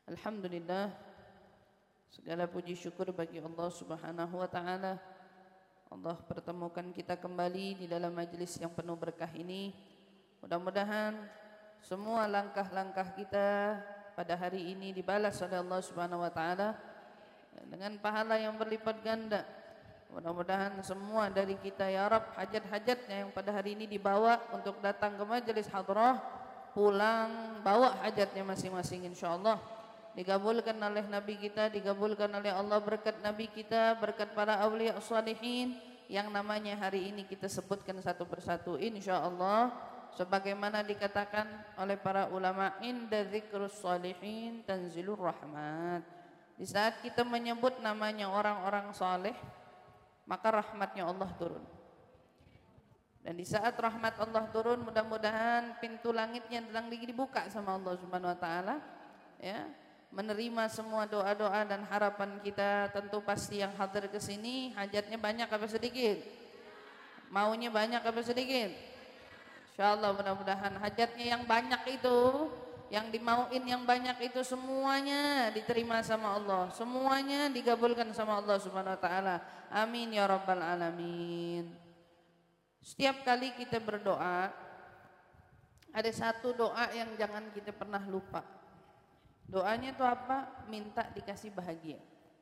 Alhamdulillah, segala puji syukur bagi Allah Subhanahu wa taala. Allah pertemukan kita kembali di dalam majelis yang penuh berkah ini. Mudah-mudahan semua langkah-langkah kita pada hari ini dibalas oleh Allah Subhanahu wa taala dengan pahala yang berlipat ganda. Mudah-mudahan semua dari kita ya Rabb, hajat-hajatnya yang pada hari ini dibawa untuk datang ke majelis hadrah, pulang bawa hajatnya masing-masing insyaallah. Dikabulkan oleh Nabi kita, dikabulkan oleh Allah berkat Nabi kita, berkat para awliya salihin yang namanya hari ini kita sebutkan satu persatu insyaallah, sebagaimana dikatakan oleh para ulama, inda dzikrus salihin tanzilur rahmat. Di saat kita menyebut namanya orang-orang saleh, maka rahmatnya Allah turun. Dan di saat rahmat Allah turun, mudah-mudahan pintu langitnya sedang dibuka sama Allah Subhanahu wa taala, ya, menerima semua doa-doa dan harapan kita. Tentu pasti yang hadir ke sini hajatnya banyak apa sedikit? Maunya banyak apa sedikit? Insyaallah mudah-mudahan hajatnya yang banyak itu, yang dimauin yang banyak itu semuanya diterima sama Allah, semuanya digabulkan sama Allah Subhanahu wa taala. Amin ya rabbal alamin. Setiap kali kita berdoa, ada satu doa yang jangan kita pernah lupa. Doanya itu apa? Minta dikasih bahagia.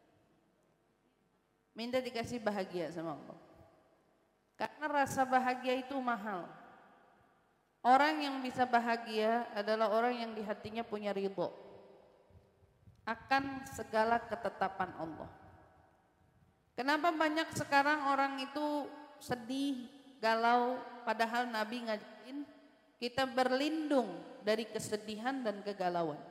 Minta dikasih bahagia sama Allah. Karena rasa bahagia itu mahal. Orang yang bisa bahagia adalah orang yang di hatinya punya ridho akan segala ketetapan Allah. Kenapa banyak sekarang orang itu sedih, galau, padahal Nabi ngajarin kita berlindung dari kesedihan dan kegalauan.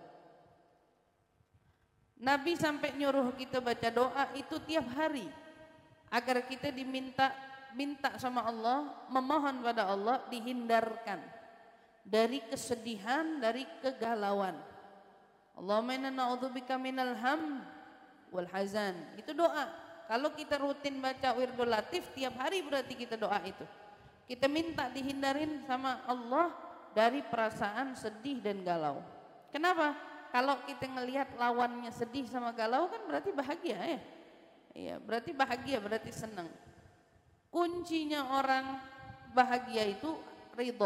Nabi sampai nyuruh kita baca doa itu tiap hari agar kita minta sama Allah, memohon pada Allah dihindarkan dari kesedihan, dari kegalauan. Allahumma inna na'udzubika minal ham wal hazan. Itu doa. Kalau kita rutin baca Wirdul Latif tiap hari berarti kita doa itu. Kita minta dihindarin sama Allah dari perasaan sedih dan galau. Kenapa? Kalau kita ngelihat lawannya sedih sama galau kan berarti bahagia ya. Iya, berarti bahagia, berarti senang. Kuncinya orang bahagia itu ridho.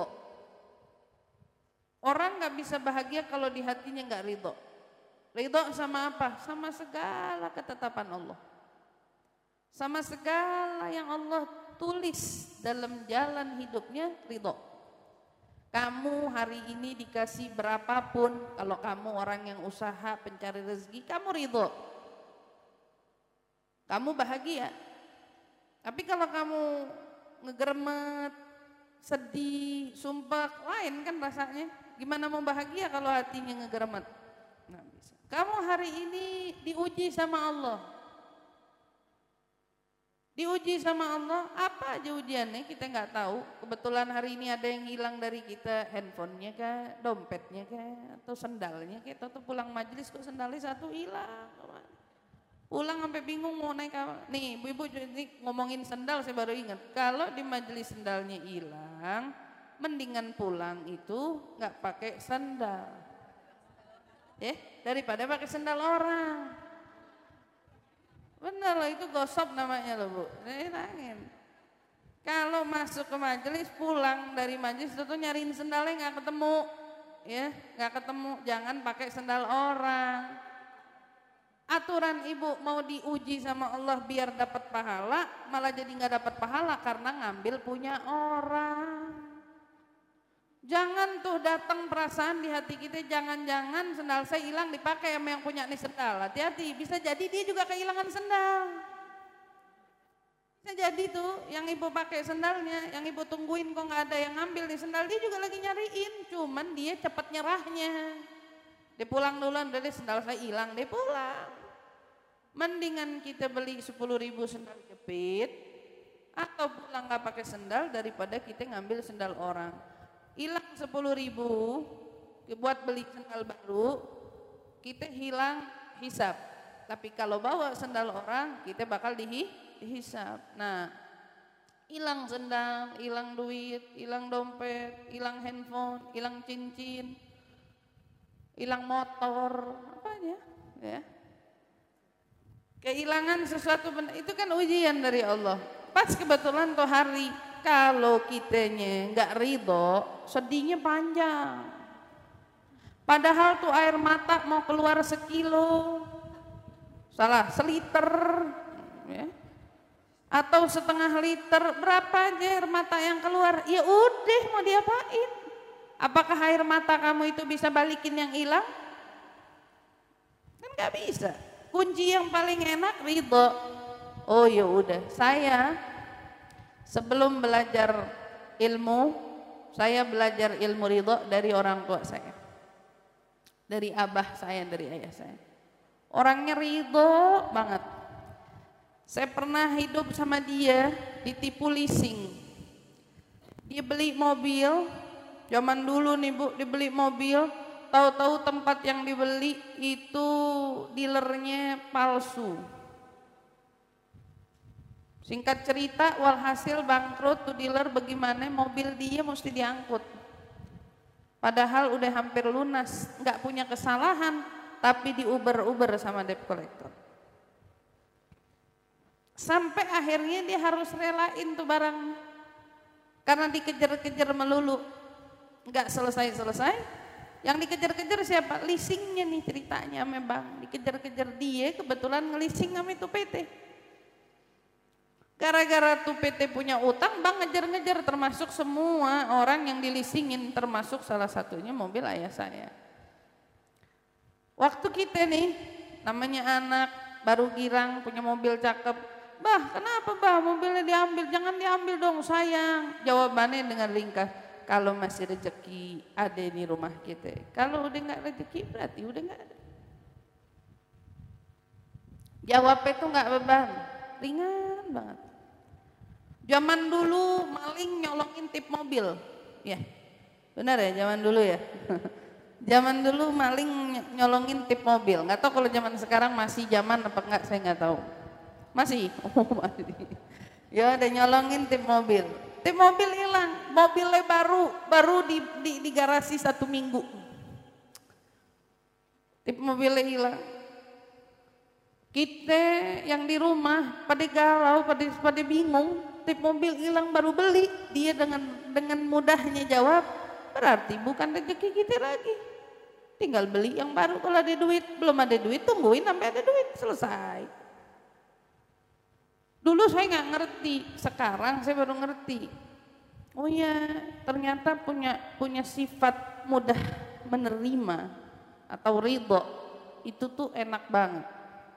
Orang nggak bisa bahagia kalau di hatinya nggak ridho. Ridho sama apa? Sama segala ketetapan Allah. Sama segala yang Allah tulis dalam jalan hidupnya, ridho. Kamu hari ini dikasih berapapun, kalau kamu orang yang usaha pencari rezeki, kamu ridho, kamu bahagia. Tapi kalau kamu ngegeremet, sedih, sumpah, lain kan rasanya. Gimana mau bahagia kalau hatinya ngegeremet? Nggak bisa. Kamu hari ini diuji sama Allah. Diuji sama Allah, apa aja ujiannya kita nggak tahu. Kebetulan hari ini ada yang hilang dari kita, handphonenya kah, dompetnya kah, atau sendalnya kah, atau pulang majelis kok sendalnya satu hilang. Pulang sampai bingung mau naik apa. Nih ibu-ibu ini ngomongin sendal saya baru ingat. Kalau di majelis sendalnya hilang, mendingan pulang itu nggak pakai sendal, daripada pakai sendal orang. Benar loh, itu gosok namanya loh Bu. Nangin. Kalau masuk ke majelis, pulang dari majelis itu tuh nyariin sendalnya nggak ketemu, ya nggak ketemu. Jangan pakai sendal orang. Aturan ibu mau diuji sama Allah biar dapat pahala, malah jadi nggak dapat pahala karena ngambil punya orang. Jangan tuh datang perasaan di hati kita, jangan-jangan sendal saya hilang dipakai sama yang punya nih sendal. Hati-hati, bisa jadi dia juga kehilangan sendal. Bisa jadi tuh yang ibu pakai sendalnya, yang ibu tungguin kok nggak ada yang ngambil nih sendal, dia juga lagi nyariin, cuman dia cepat nyerahnya. Dia pulang duluan, dari sendal saya hilang, dia pulang. Mendingan kita beli 10.000 sendal jepit atau pulang nggak pakai sendal daripada kita ngambil sendal orang. Hilang 10.000 buat beli sendal baru, kita hilang hisab. Tapi kalau bawa sendal orang, kita bakal dihisab. Nah, hilang sendal, hilang duit, hilang dompet, hilang handphone, hilang cincin, hilang motor, apa aja. Ya. Kehilangan sesuatu benda itu kan ujian dari Allah. Pas kebetulan tuh hari, kalau kitanya nggak ridho, sedihnya panjang. Padahal tuh air mata mau keluar sekilo, salah seliter, ya. Atau setengah liter, berapa aja air mata yang keluar? Ya udah, mau diapain? Apakah air mata kamu itu bisa balikin yang hilang? Kan nggak bisa. Kunci yang paling enak ridho. Oh ya udah, saya sebelum belajar ilmu, saya belajar ilmu ridho dari orang tua saya, dari abah saya, dari ayah saya. Orangnya ridho banget. Saya pernah hidup sama dia, ditipu leasing. Dia beli mobil, zaman dulu nih Bu, dibeli mobil, tahu-tahu tempat yang dibeli itu dealernya palsu. Singkat cerita, walhasil bangkrut tuh dealer, bagaimana mobil dia mesti diangkut. Padahal udah hampir lunas, nggak punya kesalahan, tapi diuber-uber sama debt collector. Sampai akhirnya dia harus relain tuh barang, karena dikejar-kejar melulu, nggak selesai-selesai. Yang dikejar-kejar siapa? Leasingnya nih ceritanya memang, dikejar-kejar dia, kebetulan ngelising sama itu PT. Gara-gara tuh PT punya utang, bang ngejar-ngejar, termasuk semua orang yang dileasingin, termasuk salah satunya mobil ayah saya. Waktu kita nih, namanya anak, baru girang, punya mobil cakep, bah kenapa bah mobilnya diambil? Jangan diambil dong sayang. Jawabannya dengan ringkas, kalau masih rezeki ada di rumah kita. Kalau udah nggak rezeki berarti udah nggak ada. Jawabnya tuh nggak beban, ringan banget. Zaman dulu maling nyolongin tip mobil, ya benar ya zaman dulu ya. Zaman dulu maling nyolongin tip mobil. Nggak tahu kalau zaman sekarang masih zaman apa enggak, saya nggak tahu. Masih? Oh masih. Ya ada nyolongin tip mobil. Tip mobil hilang, mobilnya baru di garasi 1 minggu. Tip mobilnya hilang. Kita yang di rumah pada galau, pada bingung. Tip mobil hilang baru beli, dia dengan mudahnya jawab, berarti bukan rezeki kita lagi. Tinggal beli yang baru kalau ada duit. Belum ada duit, tungguin sampai ada duit, selesai. Dulu saya nggak ngerti, sekarang saya baru ngerti. Oh ya, ternyata punya sifat mudah menerima atau ridho, itu tuh enak banget.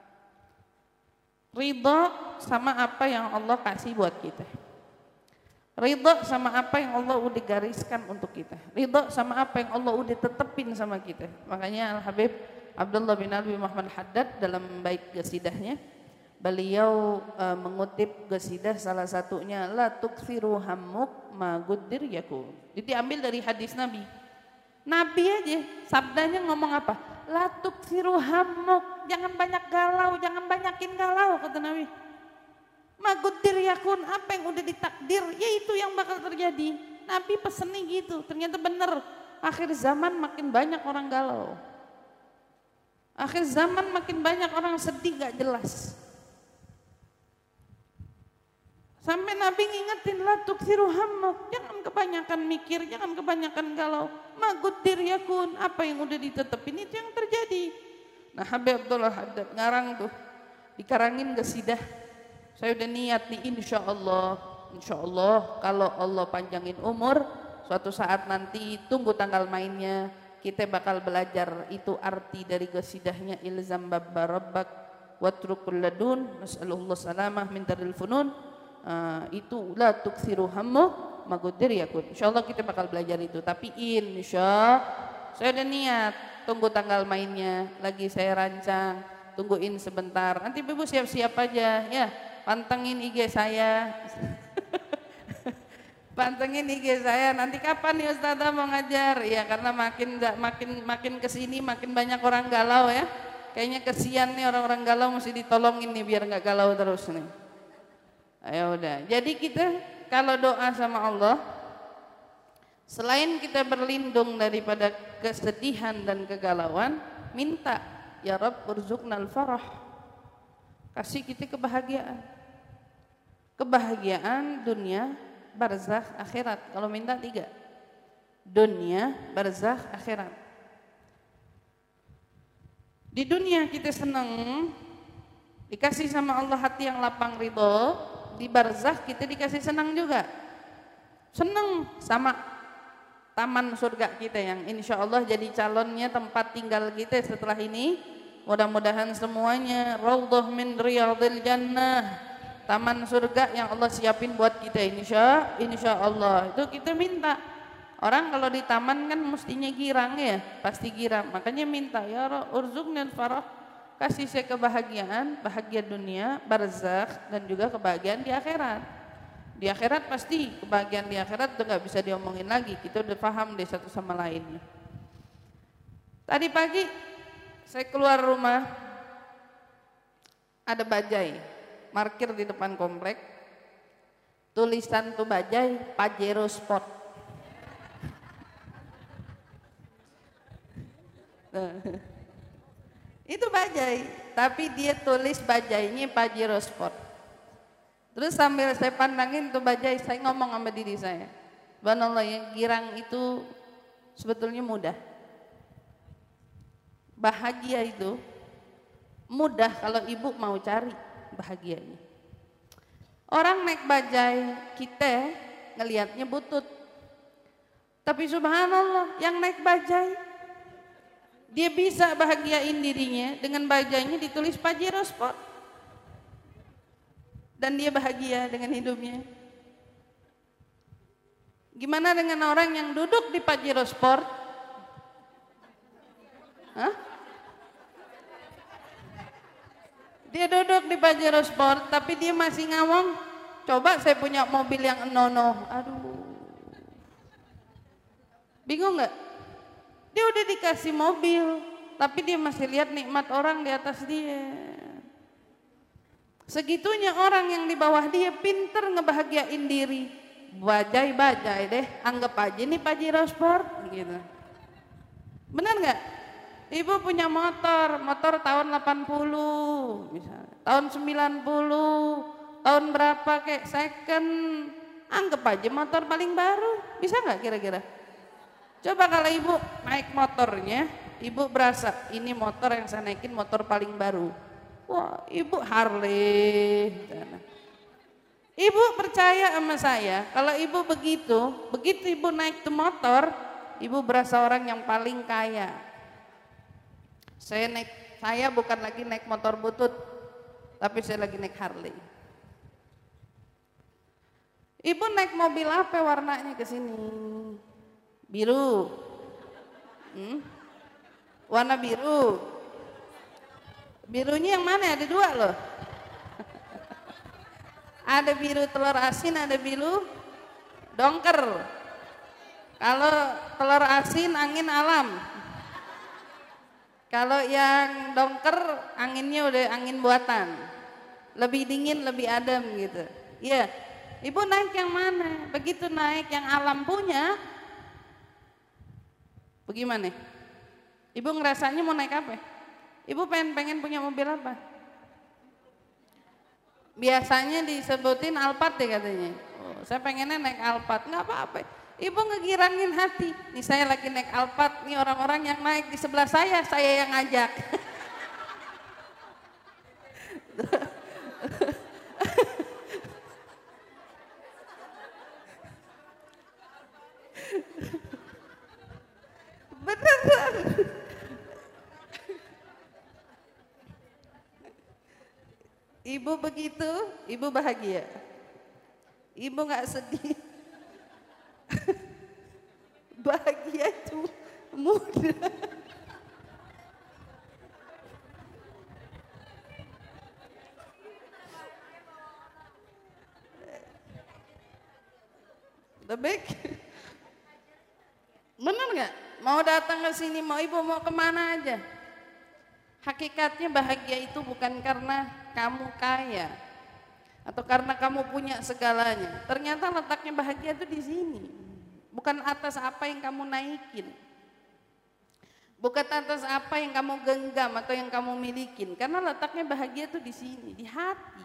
Ridho sama apa yang Allah kasih buat kita. Ridho sama apa yang Allah udah gariskan untuk kita. Ridho sama apa yang Allah udah tetepin sama kita. Makanya Al-Habib Abdullah bin Alwi Muhammad Haddad dalam bait qasidahnya, beliau mengutip qasidah salah satunya, la tuksiru hammuk ma guddir yakun. Jadi ambil dari hadis Nabi. Nabi aja sabdanya ngomong apa? La tuksiru hammuk, jangan banyak galau, jangan banyakin galau, kata Nabi. Ma guddir yakun, apa yang udah ditakdir, ya itu yang bakal terjadi. Nabi pesennya gitu, ternyata bener. Akhir zaman makin banyak orang galau. Akhir zaman makin banyak orang sedih gak jelas. Sampai Nabi ngingetin, la tuksiru hammuk, jangan kebanyakan mikir, jangan kebanyakan galau. Ma guddir yakun, apa yang udah ditetepin itu yang terjadi. Nah Habib Abdullah Haddad ngarang tuh, dikarangin qasidah. Saya udah niat nih insya Allah kalau Allah panjangin umur, suatu saat nanti tunggu tanggal mainnya, kita bakal belajar itu arti dari qasidahnya, ilzam babba rabbak watrukul ladun nas'alullah salamah min daril funun. Itu la tuksiru hammu magudir yakun. Insyaallah kita bakal belajar itu, tapi saya udah niat, tunggu tanggal mainnya lagi saya rancang, tungguin sebentar. Nanti Ibu siap-siap aja ya, pantengin IG saya. Pantengin IG saya, nanti kapan nih Ustazah mau ngajar? Ya karena makin kesini makin banyak orang galau ya. Kayaknya kesian nih orang-orang galau, mesti ditolongin nih biar nggak galau terus nih. Ya udah. Jadi kita kalau doa sama Allah, selain kita berlindung daripada kesedihan dan kegalauan, minta ya Rabb urzuqnal farah, kasih kita kebahagiaan. Kebahagiaan dunia, barzakh, akhirat. Kalau minta 3, dunia, barzakh, akhirat. Di dunia kita senang, dikasih sama Allah hati yang lapang ridho. Di barzakh kita dikasih senang juga, senang sama taman surga kita yang insya Allah jadi calonnya tempat tinggal kita setelah ini. Mudah-mudahan semuanya raudhah min riyadhil jannah, taman surga yang Allah siapin buat kita insya Allah. Itu kita minta. Orang kalau di taman kan mestinya girang ya, pasti girang. Makanya minta ya Rabb urzuqnal farah, kasih saya kebahagiaan, bahagia dunia, barzakh, dan juga kebahagiaan di akhirat. Di akhirat pasti kebahagiaan di akhirat itu nggak bisa diomongin lagi. Kita udah paham deh satu sama lain. Tadi pagi saya keluar rumah, ada bajai parkir di depan komplek. Tulisan tuh bajai Pajero Sport. Itu bajai, tapi dia tulis bajainya Pajero Sport. Terus sambil saya pandangin tuh bajai, saya ngomong sama diri saya, subhanallah, yang girang itu sebetulnya mudah. Bahagia itu mudah kalau ibu mau cari bahagianya. Orang naik bajai, kita ngelihatnya butut. Tapi subhanallah, yang naik bajai dia bisa bahagiain dirinya dengan bajainya ditulis Pajero Sport. Dan dia bahagia dengan hidupnya. Gimana dengan orang yang duduk di Pajero Sport? Hah? Dia duduk di Pajero Sport tapi dia masih ngomong, coba saya punya mobil yang enono. Aduh. Bingung gak? Dia udah dikasih mobil, tapi dia masih lihat nikmat orang di atas dia. Segitunya orang yang di bawah dia pinter ngebahagiain diri. Bajai-bajai deh, anggap aja ini Pajero Sport gitu. Benar nggak? Ibu punya motor tahun 80 misalnya, tahun 90, tahun berapa kayak second, anggap aja motor paling baru. Bisa nggak kira-kira? Coba kalau ibu naik motornya, ibu berasa ini motor yang saya naikin motor paling baru. Wah, ibu Harley. Ibu percaya sama saya, kalau ibu begitu ibu naik tuh motor, ibu berasa orang yang paling kaya. Saya bukan lagi naik motor butut, tapi saya lagi naik Harley. Ibu naik mobil apa warnanya ke sini? Biru. Warna biru. Birunya yang mana? Ada 2 loh. Ada biru telur asin, ada biru dongker. Kalau telur asin angin alam. Kalau yang dongker anginnya udah angin buatan. Lebih dingin, lebih adem gitu. Iya. Ibu naik yang mana? Begitu naik yang alam punya, bagaimana? Ibu ngerasanya mau naik apa? Ibu pengen punya mobil apa? Biasanya disebutin Alphard deh katanya. Oh, saya pengennya naik Alphard, nggak apa-apa. Ibu ngegirangin hati. Nih saya lagi naik Alphard, nih orang-orang yang naik di sebelah saya yang ngajak. Beneran. Ibu begitu, ibu bahagia. Ibu gak sedih. Bahagia itu mudah. Lebih. Bener gak? Mau datang ke sini, mau ibu mau kemana aja. Hakikatnya bahagia itu bukan karena kamu kaya atau karena kamu punya segalanya. Ternyata letaknya bahagia itu di sini, bukan atas apa yang kamu naikin. Bukan atas apa yang kamu genggam atau yang kamu milikin, karena letaknya bahagia tuh di sini, di hati.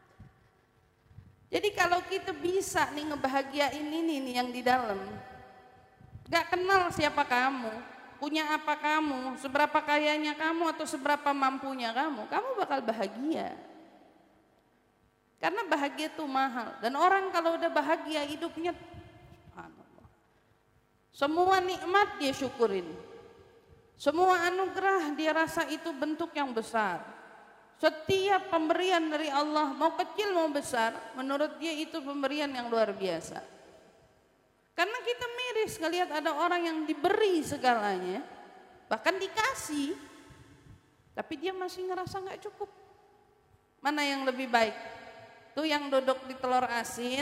Jadi kalau kita bisa nih ngebahagiain ini nih yang di dalam, gak kenal siapa kamu, punya apa kamu, seberapa kayanya kamu atau seberapa mampunya kamu bakal bahagia. Karena bahagia tuh mahal, dan orang kalau udah bahagia hidupnya, subhanallah, semua nikmat dia syukurin. Semua anugerah dia rasa itu bentuk yang besar. Setiap pemberian dari Allah, mau kecil mau besar, menurut dia itu pemberian yang luar biasa. Karena kita miris ngelihat ada orang yang diberi segalanya, bahkan dikasih, tapi dia masih ngerasa nggak cukup. Mana yang lebih baik? Tuh yang duduk di telur asin,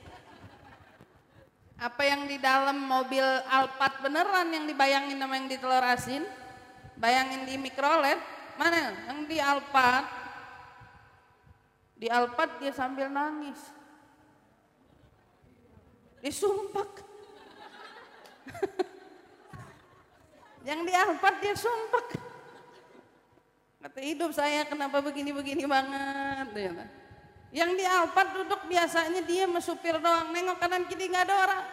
apa yang di dalam mobil Alphard beneran yang dibayangin sama yang di telur asin? Bayangin di mikrolet, mana yang di Alphard? Di Alphard dia sambil nangis, disumpak. Yang di Alphard dia sumpak. Kata hidup saya kenapa begini-begini banget. Yang di Alphard duduk biasanya dia mesupir doang, nengok kanan kiri nggak ada orang,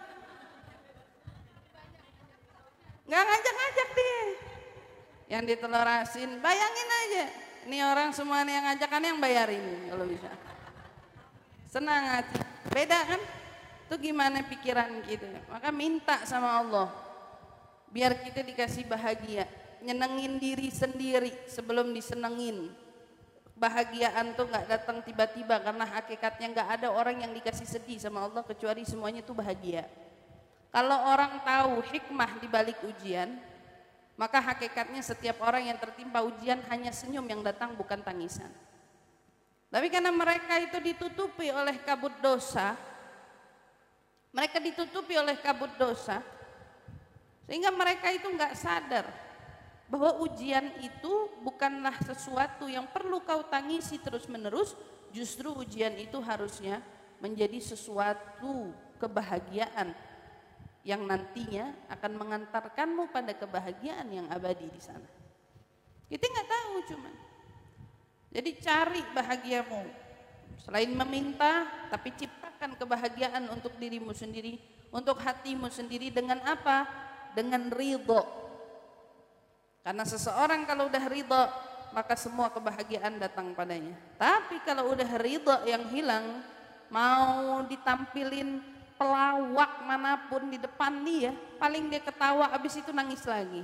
nggak ngajak-ngajak dia. Yang di telur asin, bayangin aja, ini orang semua yang ngajakan yang bayarin kalau bisa. Senang hati, beda kan? Itu gimana pikiran kita? Maka minta sama Allah, biar kita dikasih bahagia, nyenengin diri sendiri sebelum disenengin. Bahagiaan tuh nggak datang tiba-tiba, karena hakikatnya nggak ada orang yang dikasih sedih sama Allah kecuali semuanya tuh bahagia. Kalau orang tahu hikmah di balik ujian, maka hakikatnya setiap orang yang tertimpa ujian hanya senyum yang datang, bukan tangisan. Tapi karena mereka itu ditutupi oleh kabut dosa, sehingga mereka itu nggak sadar bahwa ujian itu bukanlah sesuatu yang perlu kau tangisi terus-menerus. Justru ujian itu harusnya menjadi sesuatu kebahagiaan yang nantinya akan mengantarkanmu pada kebahagiaan yang abadi di sana. Kita nggak tahu cuman. Jadi cari bahagiamu. Selain meminta, tapi ciptakan kebahagiaan untuk dirimu sendiri, untuk hatimu sendiri. Dengan apa? Dengan ridho. Karena seseorang kalau udah ridho, maka semua kebahagiaan datang padanya. Tapi kalau udah ridho yang hilang, mau ditampilin pelawak manapun di depan dia, paling dia ketawa, habis itu nangis lagi.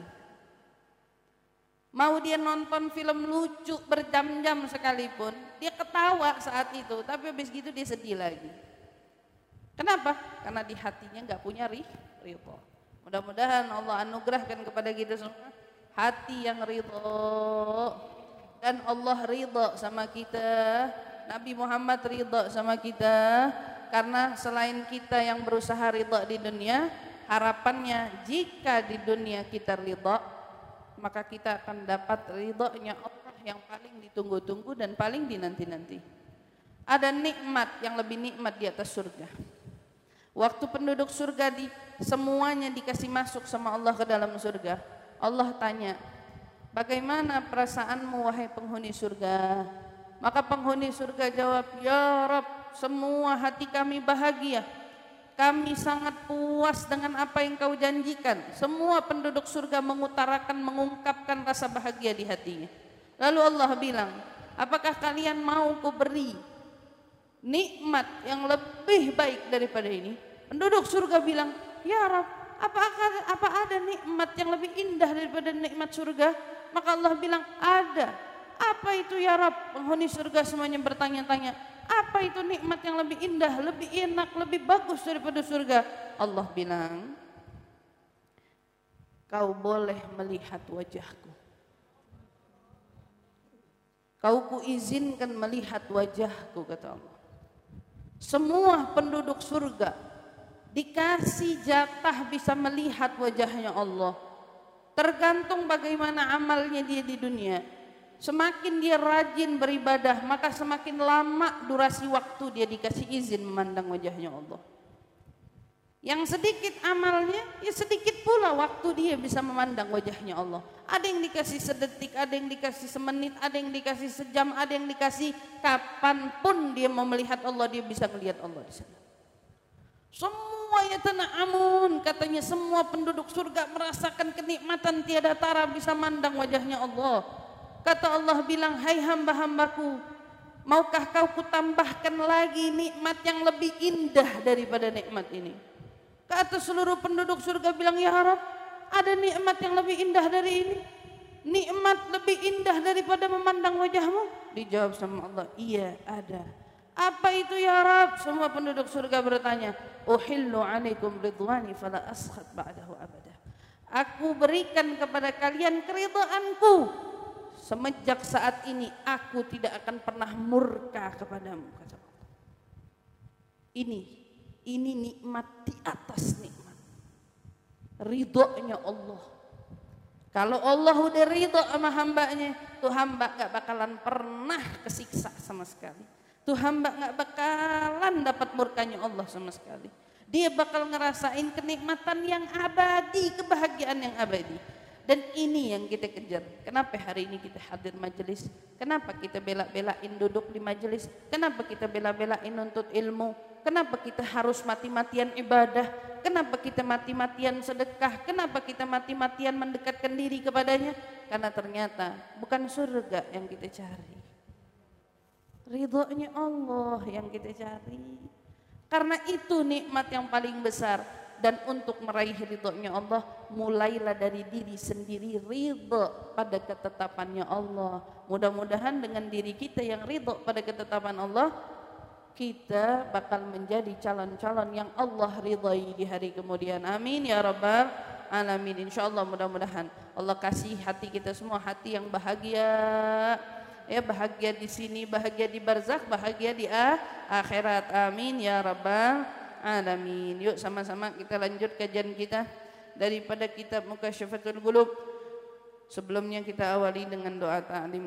Mau dia nonton film lucu berjam-jam sekalipun, dia ketawa saat itu, tapi habis gitu dia sedih lagi. Kenapa? Karena di hatinya nggak punya ridho. Mudah-mudahan Allah anugerahkan kepada kita semua hati yang ridho, dan Allah ridho sama kita, Nabi Muhammad ridho sama kita. Karena selain kita yang berusaha ridho di dunia, harapannya jika di dunia kita ridho, maka kita akan dapat ridhonya Allah yang paling ditunggu-tunggu dan paling dinanti-nanti. Ada nikmat yang lebih nikmat di atas surga. Waktu penduduk surga semuanya dikasih masuk sama Allah ke dalam surga, Allah tanya, bagaimana perasaanmu wahai penghuni surga? Maka penghuni surga jawab, ya Rabb, semua hati kami bahagia. Kami sangat puas dengan apa yang kau janjikan. Semua penduduk surga mengungkapkan rasa bahagia di hatinya. Lalu Allah bilang, apakah kalian mau ku beri nikmat yang lebih baik daripada ini? Penduduk surga bilang, ya Rabb, apa ada nikmat yang lebih indah daripada nikmat surga? Maka Allah bilang, ada. Apa itu ya Rabb? Penghuni surga semuanya bertanya-tanya, apa itu nikmat yang lebih indah, lebih enak, lebih bagus daripada surga? Allah bilang, kau boleh melihat wajahku. Kau kuizinkan melihat wajahku, kata Allah. Semua penduduk surga dikasih jatah bisa melihat wajahnya Allah. Tergantung bagaimana amalnya dia di dunia. Semakin dia rajin beribadah, maka semakin lama durasi waktu dia dikasih izin memandang wajahnya Allah. Yang sedikit amalnya, ya sedikit pula waktu dia bisa memandang wajahnya Allah. Ada yang dikasih sedetik, ada yang dikasih semenit, ada yang dikasih sejam, ada yang dikasih kapanpun dia mau melihat Allah, dia bisa melihat Allah di sana. Semua yatana'amun, katanya semua penduduk surga merasakan kenikmatan tiada tara bisa mandang wajahnya Allah. Kata Allah bilang, hai hamba-hambaku, maukah kau kutambahkan lagi nikmat yang lebih indah daripada nikmat ini? Kata seluruh penduduk surga bilang, ya Rabb, ada nikmat yang lebih indah dari ini? Nikmat lebih indah daripada memandang wajahmu? Dijawab sama Allah, iya ada. Apa itu ya Rabb? Semua penduduk surga bertanya, uhillu alaikum ridwani fala askhat ba'dahu abada. Aku berikan kepada kalian keridhaanku. Semenjak saat ini aku tidak akan pernah murka kepadamu, kata Allah. Ini nikmat di atas nikmat. Ridhonya Allah. Kalau Allah udah ridho sama hambanya, tuh hamba gak bakalan pernah kesiksa sama sekali. Tuh hamba gak bakalan dapat murkanya Allah sama sekali. Dia bakal ngerasain kenikmatan yang abadi, kebahagiaan yang abadi. Dan ini yang kita kejar. Kenapa hari ini kita hadir majelis? Kenapa kita bela-belain duduk di majelis? Kenapa kita bela-belain nuntut ilmu? Kenapa kita harus mati-matian ibadah? Kenapa kita mati-matian sedekah? Kenapa kita mati-matian mendekatkan diri kepadanya? Karena ternyata bukan surga yang kita cari, ridhonya Allah yang kita cari. Karena itu nikmat yang paling besar. Dan untuk meraih ridhonya Allah, mulailah dari diri sendiri ridho pada ketetapannya Allah. Mudah-mudahan dengan diri kita yang ridho pada ketetapan Allah, kita bakal menjadi calon-calon yang Allah ridhai di hari kemudian. Amin ya rabbal alamin. Insyaallah mudah-mudahan Allah kasih hati kita semua hati yang bahagia. Ya, bahagia di sini, bahagia di barzakh, bahagia di akhirat. Amin ya rabbal alamin. Yuk sama-sama kita lanjut kajian kita daripada kitab Mukasyafatul Qulub. Sebelumnya kita awali dengan doa ta'lim.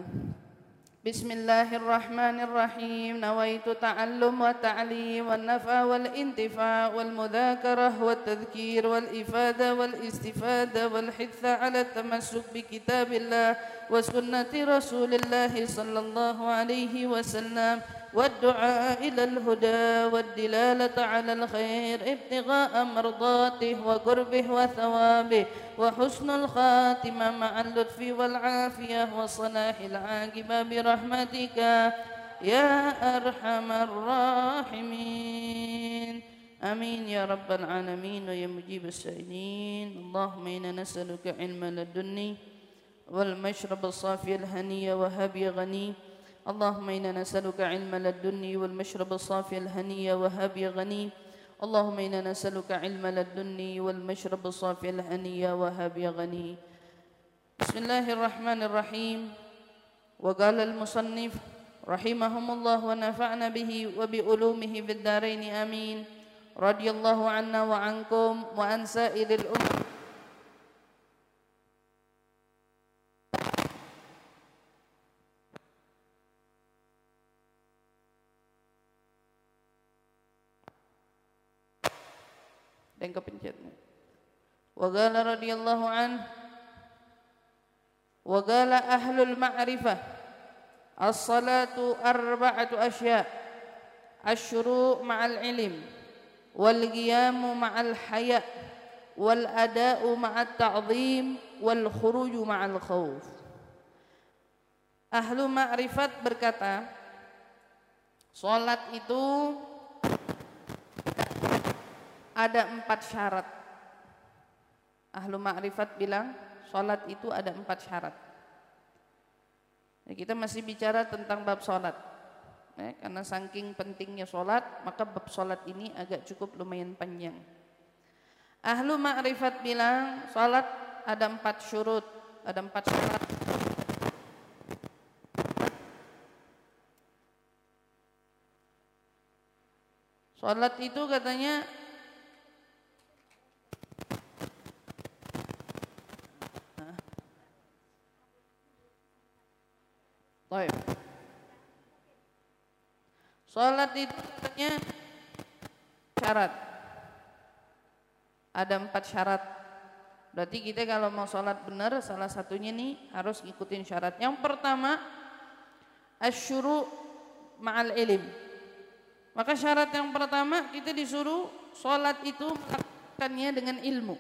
Bismillahirrahmanirrahim. Nawaitu ta'allum wa ta'lim wal nafa wal intifa wal mudzakarah wat tadhkir wal ifada wal istifada wal hitha ala tamassuk bi kitabillah wa sunnati Rasulillah sallallahu alaihi wasallam. والدعاء إلى الهدى والدلالة على الخير ابتغاء مرضاته وقربه وثوابه وحسن الخاتمة مع اللطف والعافية وصلاح العاقبة برحمتك يا أرحم الراحمين. آمين يا رب العالمين ويا مجيب السائلين. اللهم إنا نسألك علم لدني والمشرب الصافي الهني وهبي غني. اللهم إنا نسألك علم لدني والمشرب الصافي الهني وهبي غني. اللهم إنا نسألك علم لدني والمشرب الصافي الهني وهبي غني. بسم الله الرحمن الرحيم. وقال المصنف رحمهم الله ونفعنا به وبعلومه في الدارين آمين. رضي الله عنا وعنكم وعن سائر الأمة. Dan kepencetnya. Wa qala radhiyallahu an wa qala ahlul ma'rifah as-salatu arba'atu asya' asy-syuru' ma'al ilm wal qiyamu ma'al haya' wal ada'u ma'at ta'zim wal khuruju ma'al khauf. Ahlu ma'rifat berkata, salat itu ada 4 syarat. Ahlu ma'rifat bilang salat itu ada 4 syarat. Kita masih bicara tentang bab salat. Karena saking pentingnya salat, maka bab salat ini agak cukup lumayan panjang. Ahlu ma'rifat bilang salat ada 4 syurut, ada 4 syarat. Salat itu katanya salat itu katanya syarat. Ada 4 syarat. Berarti kita kalau mau sholat benar, salah satunya nih harus ngikutin syarat. Yang pertama, asyuru ma'al ilim. Maka syarat yang pertama, kita disuruh sholat itu melakukannya dengan ilmu.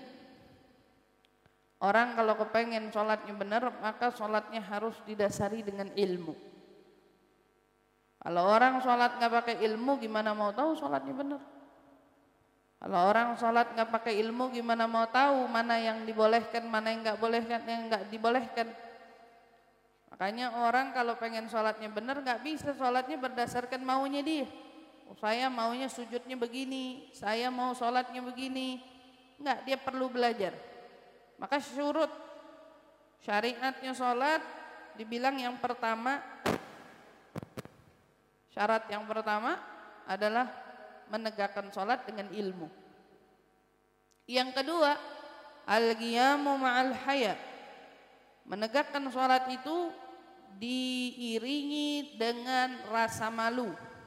Orang kalau kepengen sholatnya benar, maka sholatnya harus didasari dengan ilmu. Kalau orang sholat nggak pakai ilmu, gimana mau tahu sholatnya benar? Kalau orang sholat nggak pakai ilmu, gimana mau tahu mana yang dibolehkan, mana yang nggak bolehkan, yang nggak dibolehkan? Makanya orang kalau pengen sholatnya benar, nggak bisa sholatnya berdasarkan maunya dia. Oh, saya maunya sujudnya begini, saya mau sholatnya begini. Nggak, dia perlu belajar. Maka syurut syariatnya sholat dibilang yang pertama, syarat yang pertama adalah menegakkan sholat dengan ilmu. Yang kedua, al-qiyamu ma'al haya. Menegakkan sholat itu diiringi dengan rasa malu.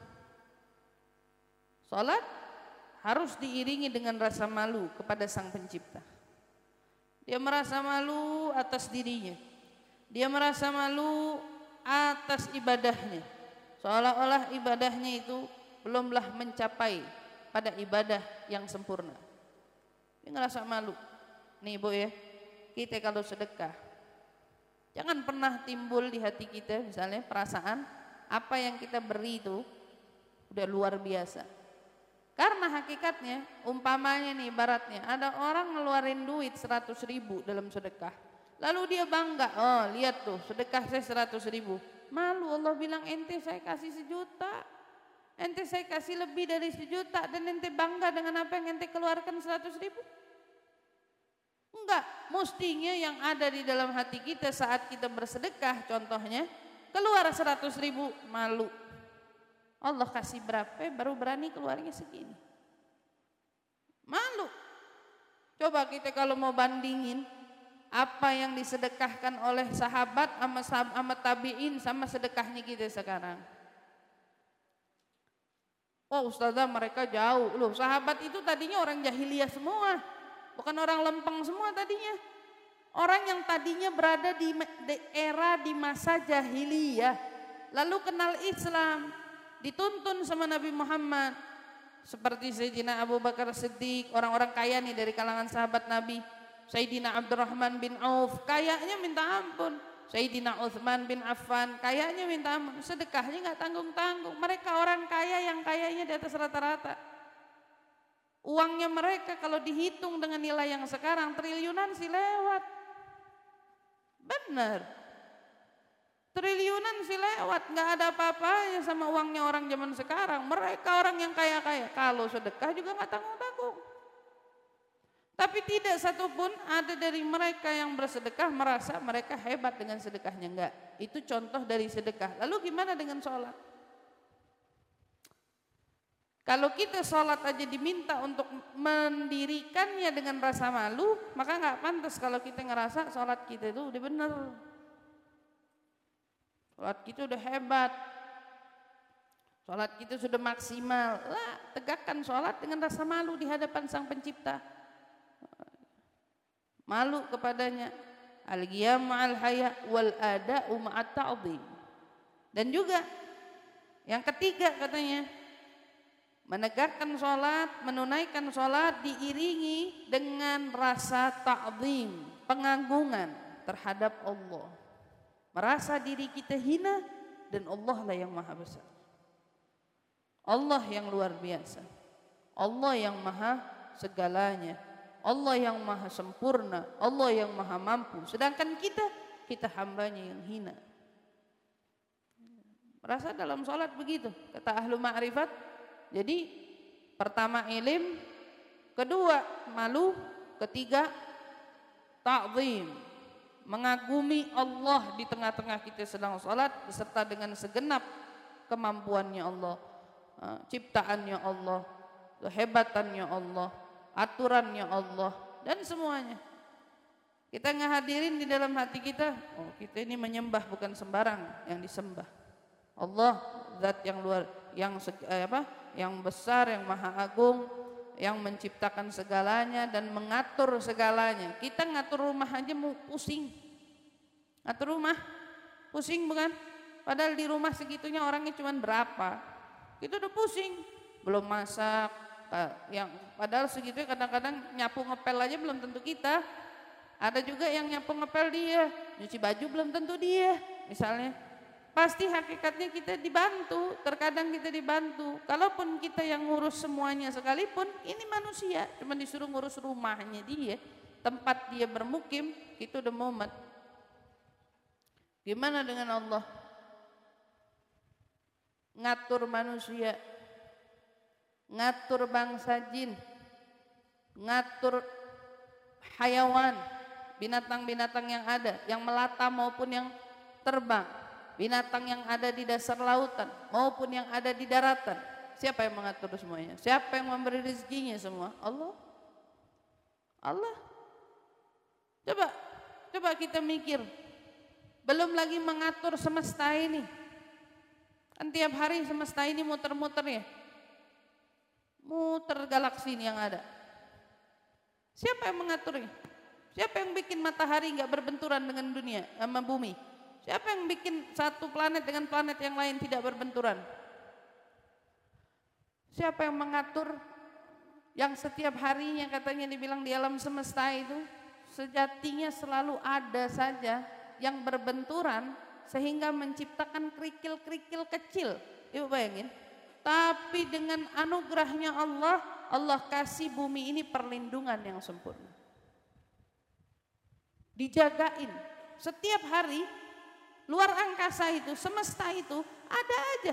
Sholat harus diiringi dengan rasa malu kepada Sang Pencipta. Dia merasa malu atas dirinya. Dia merasa malu atas ibadahnya. Seolah-olah ibadahnya itu belumlah mencapai pada ibadah yang sempurna. Dia ngerasa malu. Nih Bu ya, kita kalau sedekah, jangan pernah timbul di hati kita misalnya perasaan apa yang kita beri itu udah luar biasa. Karena hakikatnya, umpamanya nih ibaratnya, ada orang ngeluarin duit 100.000 dalam sedekah. Lalu dia bangga, oh lihat tuh sedekah saya 100.000. Malu, Allah bilang ente saya kasih 1 juta. Ente saya kasih lebih dari 1 juta dan ente bangga dengan apa yang ente keluarkan 100.000? Enggak, mestinya yang ada di dalam hati kita saat kita bersedekah, contohnya keluar 100.000, malu. Allah kasih berapa baru berani keluarnya segini. Malu. Coba kita kalau mau bandingin apa yang disedekahkan oleh sahabat sama tabi'in sama sedekahnya kita sekarang. Oh ustazah mereka jauh loh, sahabat itu tadinya orang jahiliyah semua, bukan orang lempeng semua tadinya. Orang yang tadinya berada di era di masa jahiliyah, lalu kenal Islam, dituntun sama Nabi Muhammad, seperti Sayyidina Abu Bakar Siddiq, orang-orang kaya nih dari kalangan sahabat Nabi. Sayyidina Abdurrahman bin Auf, kayaknya minta ampun. Sayyidina Utsman bin Affan, kayaknya minta ampun, sedekahnya nggak tanggung-tanggung. Mereka orang kaya yang kayanya di atas rata-rata. Uangnya mereka kalau dihitung dengan nilai yang sekarang triliunan sih lewat. Benar. Triliunan sih lewat, nggak ada apa-apanya sama uangnya orang zaman sekarang. Mereka orang yang kaya-kaya, kalau sedekah juga nggak tanggung-tanggung. Tapi tidak satupun ada dari mereka yang bersedekah merasa mereka hebat dengan sedekahnya, enggak. Itu contoh dari sedekah. Lalu gimana dengan sholat? Kalau kita sholat aja diminta untuk mendirikannya dengan rasa malu, maka nggak pantas kalau kita ngerasa sholat kita itu udah benar. Sholat kita udah hebat. Sholat kita sudah maksimal. Lah, tegakkan sholat dengan rasa malu di hadapan Sang Pencipta. Malu kepadanya. Al-qiyam ma'al haya wal ada'u ma'at ta'zim. Dan juga yang ketiga katanya, menegakkan sholat, menunaikan sholat diiringi dengan rasa ta'zim, pengagungan terhadap Allah. Merasa diri kita hina dan Allah lah yang maha besar. Allah yang luar biasa. Allah yang maha segalanya. Allah yang maha sempurna, Allah yang maha mampu. Sedangkan kita hambanya yang hina. Merasa dalam sholat begitu, kata ahlu ma'rifat. Jadi pertama ilim, kedua malu, ketiga ta'zim, mengagumi Allah di tengah-tengah kita sedang sholat beserta dengan segenap kemampuannya Allah, ciptaannya Allah, kehebatannya Allah, aturannya Allah dan semuanya. Kita ngehadirin di dalam hati kita, oh kita ini menyembah bukan sembarang yang disembah. Allah zat yang luar, yang besar, yang maha agung, yang menciptakan segalanya dan mengatur segalanya. Kita ngatur rumah aja mau pusing. Ngatur rumah pusing bukan? Padahal di rumah segitunya orangnya cuma berapa? Itu udah pusing. Belum masak, yang padahal segitunya kadang-kadang nyapu ngepel aja belum tentu kita. Ada juga yang nyapu ngepel dia, nyuci baju belum tentu dia. Misalnya, pasti hakikatnya kita dibantu, terkadang kita dibantu. Kalaupun kita yang ngurus semuanya sekalipun, ini manusia, cuma disuruh ngurus rumahnya dia, tempat dia bermukim, itu udah mumet. Gimana dengan Allah? Ngatur manusia, ngatur bangsa jin, ngatur hayawan, binatang-binatang yang ada, yang melata maupun yang terbang. Binatang yang ada di dasar lautan maupun yang ada di daratan. Siapa yang mengatur semuanya? Siapa yang memberi rezekinya semua? Allah. Allah. Coba kita mikir. Belum lagi mengatur semesta ini. Kan tiap hari semesta ini muter-muter ya. Muter galaksi ini yang ada. Siapa yang mengaturnya? Siapa yang bikin matahari enggak berbenturan dengan dunia sama bumi? Siapa yang bikin satu planet dengan planet yang lain tidak berbenturan? Siapa yang mengatur yang setiap harinya katanya dibilang di alam semesta itu sejatinya selalu ada saja yang berbenturan sehingga menciptakan kerikil-kerikil kecil. Ibu bayangin. Tapi dengan anugerahnya Allah, Allah kasih bumi ini perlindungan yang sempurna. Dijagain setiap hari. Luar angkasa itu, semesta itu ada aja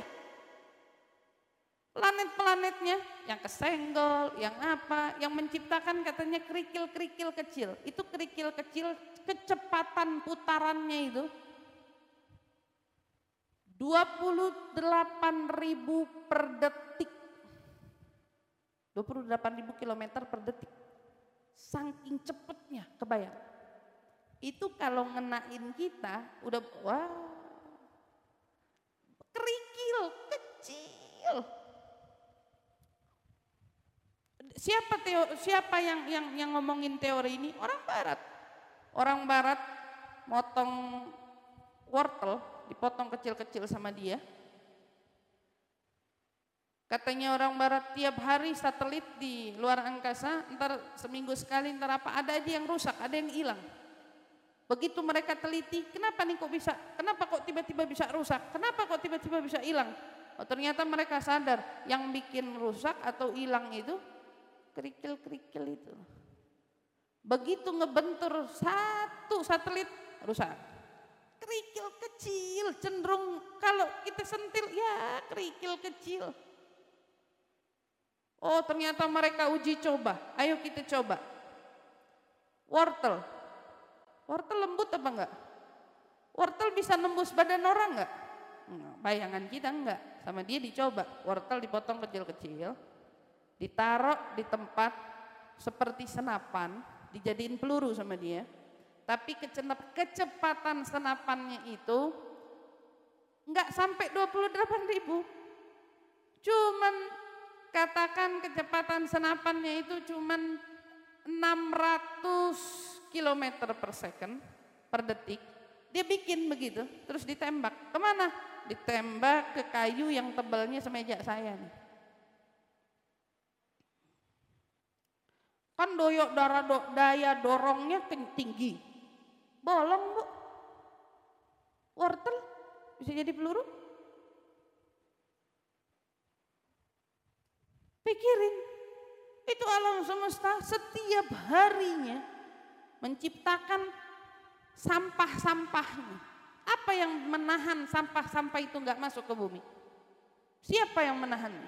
planet-planetnya yang kesenggol, yang apa, yang menciptakan katanya kerikil-kerikil kecil. Itu kerikil kecil, kecepatan putarannya itu 28.000 per detik. 28.000 kilometer per detik. Saking cepetnya, kebayang. Itu kalau ngenain kita udah wah kerikil kecil. Siapa yang ngomongin teori ini? Orang Barat. Orang Barat motong wortel, dipotong kecil-kecil sama dia. Katanya orang Barat tiap hari satelit di luar angkasa, ntar seminggu sekali, ntar apa ada aja yang rusak, ada yang hilang. Begitu mereka teliti, kenapa kok tiba-tiba bisa rusak? Kenapa kok tiba-tiba bisa hilang? Oh, ternyata mereka sadar yang bikin rusak atau hilang itu kerikil-kerikil itu. Begitu ngebentur satu satelit rusak. Kerikil kecil cenderung kalau kita sentil ya kerikil kecil. Oh, ternyata mereka uji coba. Ayo kita coba. Wortel lembut apa enggak? Wortel bisa nembus badan orang enggak? Bayangan kita enggak. Sama dia dicoba. Wortel dipotong kecil-kecil, ditaruh di tempat seperti senapan, dijadiin peluru sama dia. Tapi kecepatan senapannya itu enggak sampai 28.000. Cuman katakan kecepatan senapannya itu cuman 600 km per second per detik. Dia bikin begitu terus ditembak kemana? Ditembak ke kayu yang tebalnya semeja saya nih. Kan daya dorongnya tinggi, bolong bu. Wortel bisa jadi peluru. Pikirin, itu alam semesta setiap harinya menciptakan sampah-sampahnya. Apa yang menahan sampah-sampah itu enggak masuk ke bumi? Siapa yang menahannya?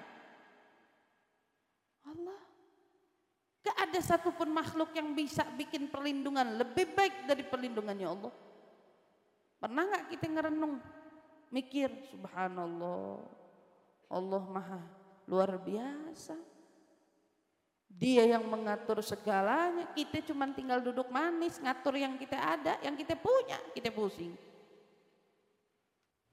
Allah. Gak ada satupun makhluk yang bisa bikin perlindungan lebih baik dari perlindungannya Allah. Pernah gak kita ngerenung, mikir, subhanallah, Allah maha luar biasa. Dia yang mengatur segalanya, kita cuma tinggal duduk manis, ngatur yang kita ada, yang kita punya, kita pusing.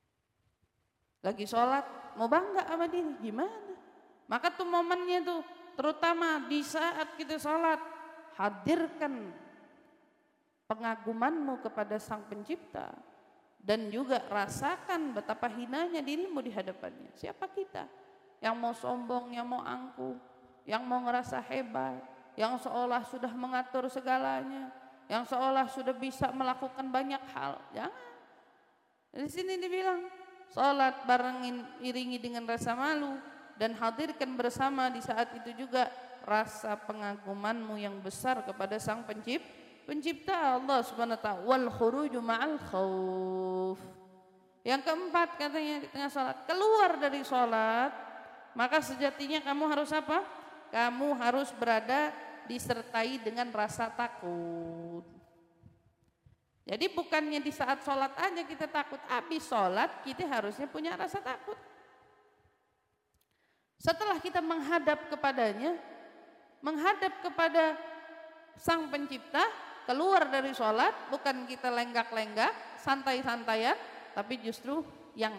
Lagi sholat, mau bangga sama dia, gimana? Maka tuh momennya tuh, terutama di saat kita sholat, hadirkan pengagumanmu kepada Sang Pencipta dan juga rasakan betapa hinanya dirimu di hadapannya. Siapa kita yang mau sombong, yang mau angkuh, yang mau ngerasa hebat, yang seolah sudah mengatur segalanya, yang seolah sudah bisa melakukan banyak hal? Jangan. Di sini dibilang sholat barengin, iringi dengan rasa malu, dan hadirkan bersama di saat itu juga rasa pengagumanmu yang besar kepada Sang Pencipta Allah Subhanahu wa ta'ala. Wal khuruju ma'al khauf. Yang keempat katanya di tengah sholat, keluar dari sholat, maka sejatinya kamu harus apa? Kamu harus berada disertai dengan rasa takut. Jadi bukannya di saat sholat aja kita takut, habis sholat kita harusnya punya rasa takut. Setelah kita menghadap kepadanya, menghadap kepada Sang Pencipta, keluar dari sholat, bukan kita lenggak-lenggak, santai-santaian, tapi justru yang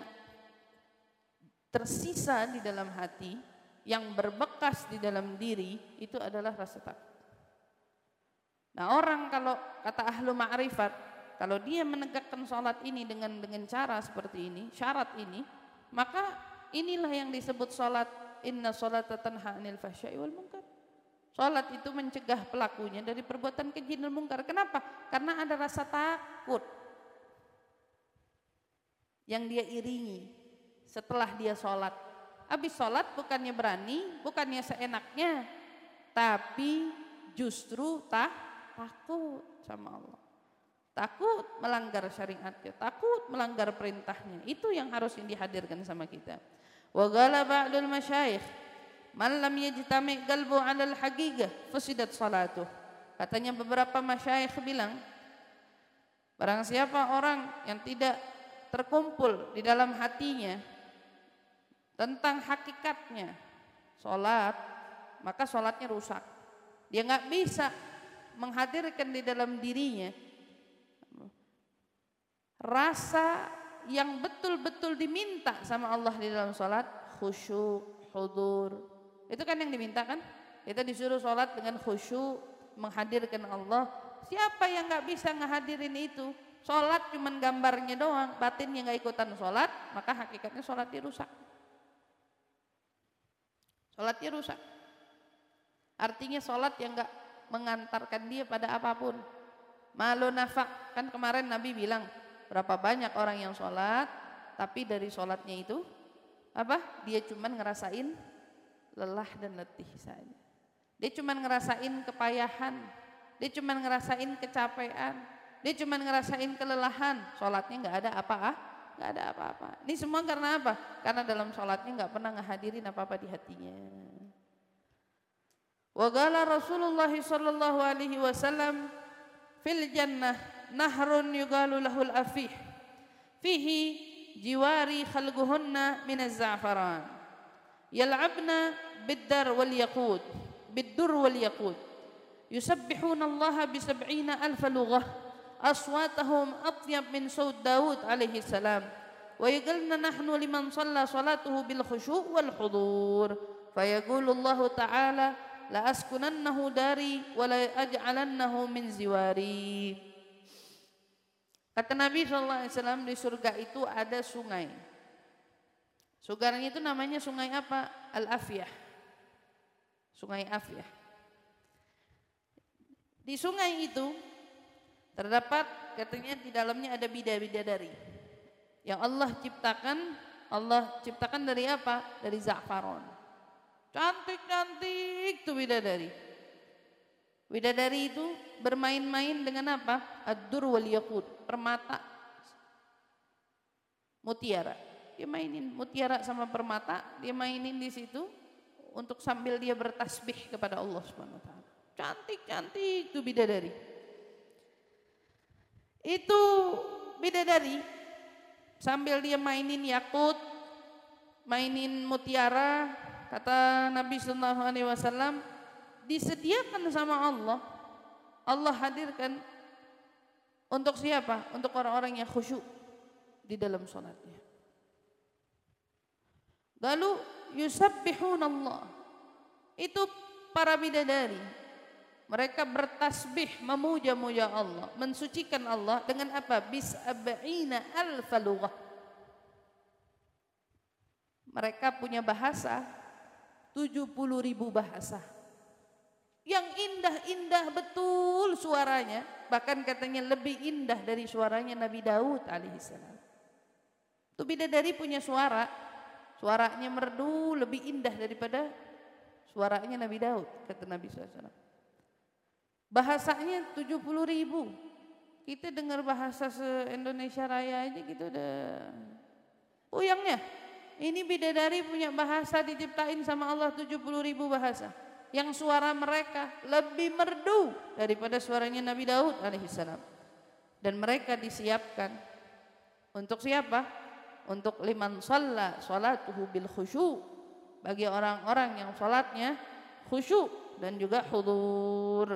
tersisa di dalam hati, yang berbekas di dalam diri, itu adalah rasa takut. Nah, orang kalau kata ahlu ma'rifat, kalau dia menegakkan sholat ini dengan cara seperti ini, syarat ini, maka inilah yang disebut sholat. Inna sholata tanha 'anil fahsya'i wal munkar. Sholat itu mencegah pelakunya dari perbuatan keji dan munkar. Kenapa? Karena ada rasa takut yang dia iringi setelah dia sholat. Habis sholat bukannya berani, bukannya seenaknya, tapi justru takut sama Allah. Takut melanggar syariatnya, takut melanggar perintahnya. Itu yang harus dihadirkan sama kita. Wa qala ba'dul masyayikh man lam yajtami' qalbu 'ala al-haqiqah fusidat salatuh. Katanya beberapa masyayikh bilang, barang siapa orang yang tidak terkumpul di dalam hatinya tentang hakikatnya salat, maka salatnya rusak. Dia enggak bisa menghadirkan di dalam dirinya rasa yang betul-betul diminta sama Allah di dalam sholat, khusyuk, hudur. Itu kan yang diminta kan? Kita disuruh sholat dengan khusyuk, menghadirkan Allah. Siapa yang gak bisa ngehadirin itu? Sholat cuman gambarnya doang, batinnya gak ikutan sholat, maka hakikatnya sholatnya rusak. Sholatnya rusak. Artinya sholat yang gak mengantarkan dia pada apapun. Malu nafak, kan kemarin Nabi bilang, berapa banyak orang yang sholat, tapi dari sholatnya itu apa? Dia cuman ngerasain lelah dan letih saja. Dia cuman ngerasain kepayahan, dia cuman ngerasain kecapean, dia cuman ngerasain kelelahan. Sholatnya nggak ada apa-apa. Ini semua karena apa? Karena dalam sholatnya nggak pernah ngehadirin apa-apa di hatinya. Wa qala Rasulullah sallallahu alaihi wasallam fil jannah nahrun yugalu lahul afih fihi jiwari khalguhunna minaz za'faran yal'abna biddar wal yaqud biddur wal yaqud yusabbihuna Allah bi 70,000 lughah aswatahum atyab min saud Daud alaihi salam wa yaqulna nahnu liman shalla salatuhu bil khusyu' wal hudur fayaqulu Allah ta'ala la askunannahu dari wa la aj'alannahu min ziwari. Kata Nabi SAW, di surga itu ada sungai. Sungainya itu namanya sungai apa? Al-Afiyah. Sungai Afiyah. Di sungai itu terdapat, katanya di dalamnya ada bidadari. Yang Allah ciptakan dari apa? Dari za'faron. Cantik-cantik tuh bidadari. Bidadari itu bermain-main dengan apa? Ad-dur wal yaqut, permata, mutiara. Dia mainin mutiara sama permata, dia mainin di situ untuk sambil dia bertasbih kepada Allah Subhanahu wa taala. Cantik-cantik tuh bidadari. Itu bidadari sambil dia mainin yakut, mainin mutiara, kata Nabi sallallahu alaihi wasallam, disediakan sama Allah. Allah hadirkan untuk siapa? Untuk orang-orang yang khusyuk di dalam salatnya. Lalu yusabbihun Allah. Itu para bidadari. Mereka bertasbih, memuja-muja Allah, mensucikan Allah dengan apa? Bis'ab'ina alfa lughah. Mereka punya bahasa 70.000 bahasa. Yang indah-indah betul suaranya, bahkan katanya lebih indah dari suaranya Nabi Daud alaihissalam. Itu bidadari punya suara, suaranya merdu lebih indah daripada suaranya Nabi Daud, kata Nabi SAW. Bahasanya 70.000. Kita dengar bahasa se-Indonesia Raya aja gitu udah puyengnya. Ini bidadari punya bahasa diciptain sama Allah 70.000 bahasa. Yang suara mereka lebih merdu daripada suaranya Nabi Daud alaihissalam. Dan mereka disiapkan untuk siapa? Untuk liman shalla sholatuhu bil khusyu', bagi orang-orang yang salatnya khusyuk dan juga hudur.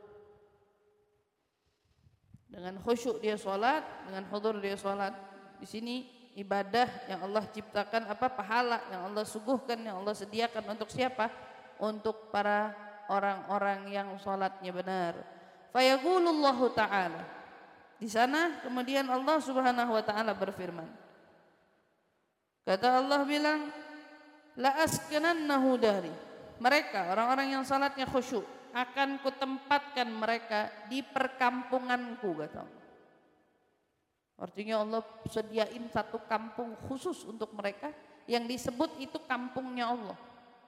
Dengan khusyuk dia salat, dengan hudur dia salat. Di sini ibadah yang Allah ciptakan, pahala yang Allah suguhkan, yang Allah sediakan untuk siapa? Untuk para orang-orang yang salatnya benar. Fayaqulullahu ta'ala. Di sana kemudian Allah Subhanahu wa taala berfirman. Kata Allah bilang, la askanannahu dari. Mereka orang-orang yang salatnya khusyuk akan kutempatkan mereka di perkampunganku, kata Allah. Artinya Allah sediain satu kampung khusus untuk mereka yang disebut itu kampungnya Allah.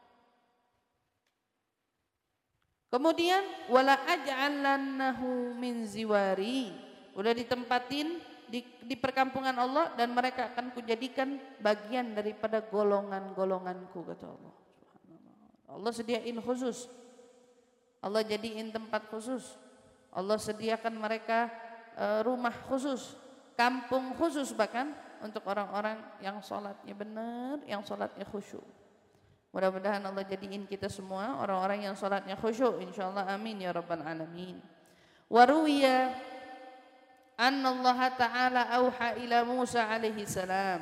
Kemudian wala aj'alannahu min ziwari. Udah ditempatin di perkampungan Allah dan mereka akan kujadikan bagian daripada golongan-golonganku, kata Allah. Allah sediain khusus. Allah jadiin tempat khusus. Allah sediakan mereka rumah khusus, kampung khusus bahkan untuk orang-orang yang sholatnya benar, yang sholatnya khusyuk. Mudah-mudahan Allah jadiin kita semua orang-orang yang sholatnya khusyuk, insyaallah, amin ya rabbal alamin. Waruwiya anna Allah ta'ala auha ila Musa alaihi salam,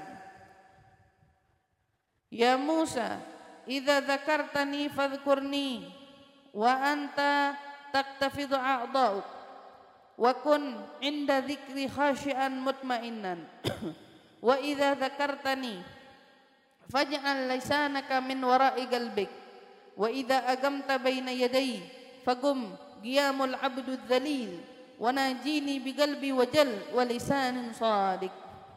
ya Musa, idza dzakartani fadhkurni wa anta taktafidu a'dha'uk wa kun inda dzikri khashi'an mutmainnan wa idza dzakartani faj'al lisanaka min wara'i qalbik wa idza agamta baina yaday fagum qiyamul 'abdu dzalil wa najini bi qalbi wajal wa lisanin shadiq.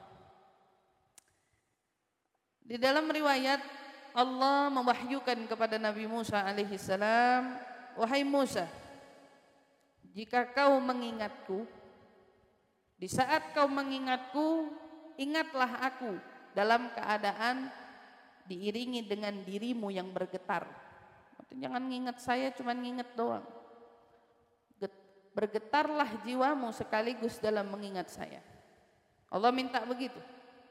Di dalam riwayat Allah mewahyukan kepada Nabi Musa alaihi salam, wahai Musa, jika kau mengingatku, di saat kau mengingatku, ingatlah aku dalam keadaan diiringi dengan dirimu yang bergetar. Jangan ngingat saya cuma ngingat doang. Bergetarlah jiwamu sekaligus dalam mengingat saya. Allah minta begitu.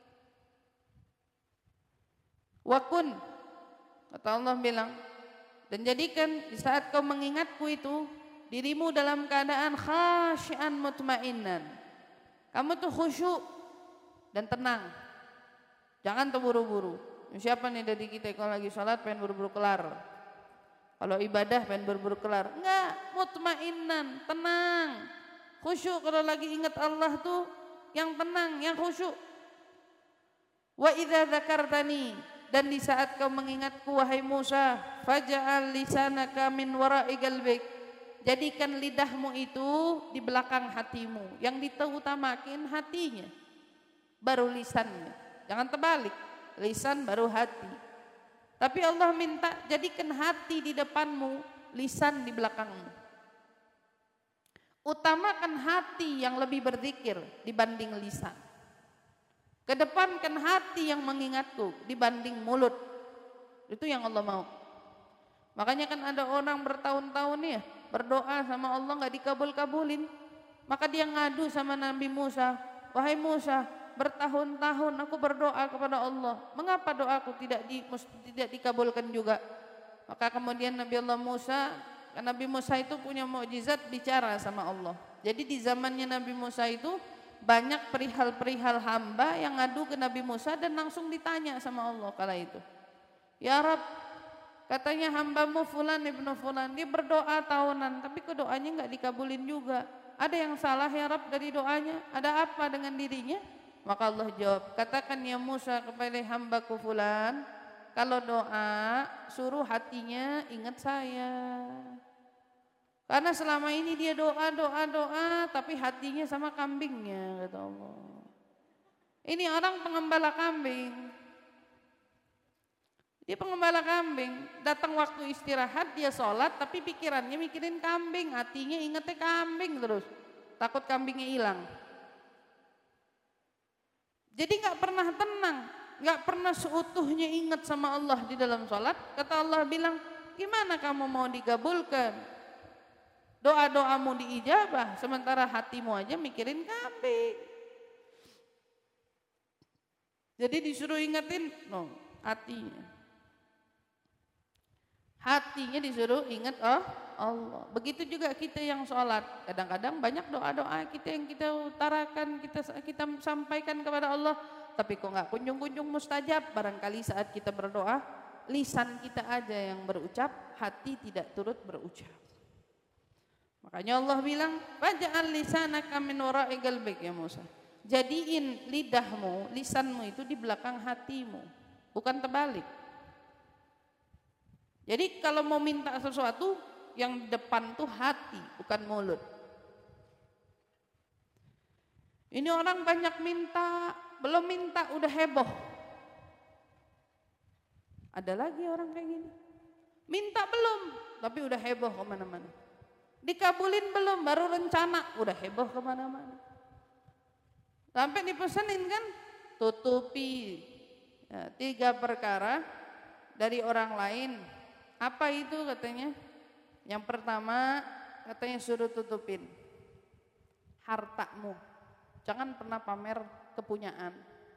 Wakun, kata Allah bilang, dan jadikan di saat kau mengingatku itu dirimu dalam keadaan khasyian mutmainnan. Kamu tuh khusyuk dan tenang. Jangan terburu-buru. Siapa nih dari kita kalau lagi sholat pengen buru-buru kelar? Kalau ibadah pengen buru-buru kelar? Enggak, mutmainnan, tenang. Khusyuk kalau lagi ingat Allah tuh yang tenang, yang khusyuk. Wa idza dzakartani, dan di saat kau mengingatku wahai Musa, faj'al lisanaka min wara'i qalbik, jadikan lidahmu itu di belakang hatimu, yang diutamakan hatinya baru lisannya, jangan terbalik, lisan baru hati. Tapi Allah minta jadikan hati di depanmu, lisan di belakangmu. Utamakan hati yang lebih berzikir dibanding lisan. Kedepankan hati yang mengingatku dibanding mulut. Itu yang Allah mau. Makanya kan ada orang bertahun-tahun ya berdoa sama Allah nggak dikabul-kabulin. Maka dia ngadu sama Nabi Musa, wahai Musa, bertahun-tahun aku berdoa kepada Allah, mengapa doaku tidak dikabulkan juga? Maka kemudian Nabi Musa itu punya mukjizat bicara sama Allah. Jadi di zamannya Nabi Musa itu banyak perihal-perihal hamba yang ngadu ke Nabi Musa dan langsung ditanya sama Allah kala itu. Ya Rabb, Katanya hambamu fulan ibnu fulan, dia berdoa tahunan, tapi kok doanya nggak dikabulin juga. Ada yang salah ya Rabb dari doanya? Ada apa dengan dirinya? Maka Allah jawab, katakan ya Musa kepada hambaku fulan, kalau doa suruh hatinya ingat saya. Karena selama ini dia doa, tapi hatinya sama kambingnya, kata Allah. Ini orang pengembala kambing. Dia pengembala kambing, datang waktu istirahat dia sholat tapi pikirannya mikirin kambing, hatinya ingetnya kambing terus, takut kambingnya hilang. Jadi gak pernah tenang, gak pernah seutuhnya ingat sama Allah di dalam sholat. Kata Allah bilang, gimana kamu mau digabulkan? Doa-doamu diijabah, sementara hatimu aja mikirin kambing. Jadi disuruh ingetin, no, hatinya. Hatinya disuruh ingat Allah. Begitu juga kita yang sholat. Kadang-kadang banyak doa-doa kita yang kita utarakan, kita sampaikan kepada Allah. Tapi kok nggak kunjung-kunjung mustajab. Barangkali saat kita berdoa, lisan kita aja yang berucap, hati tidak turut berucap. Makanya Allah bilang, faj'al lisanaka min wara'i qalbik ya Musa. Jadiin lidahmu, lisanmu itu di belakang hatimu, bukan terbalik. Jadi kalau mau minta sesuatu, yang depan tuh hati, bukan mulut. Ini orang banyak minta, belum minta udah heboh. Ada lagi orang kayak gini. Minta belum, tapi udah heboh kemana-mana. Dikabulin belum, baru rencana, udah heboh kemana-mana. Sampai dipesenin kan, tutupi ya, 3 perkara dari orang lain. Apa itu katanya? Yang pertama katanya suruh tutupin hartamu. Jangan pernah pamer kepunyaan.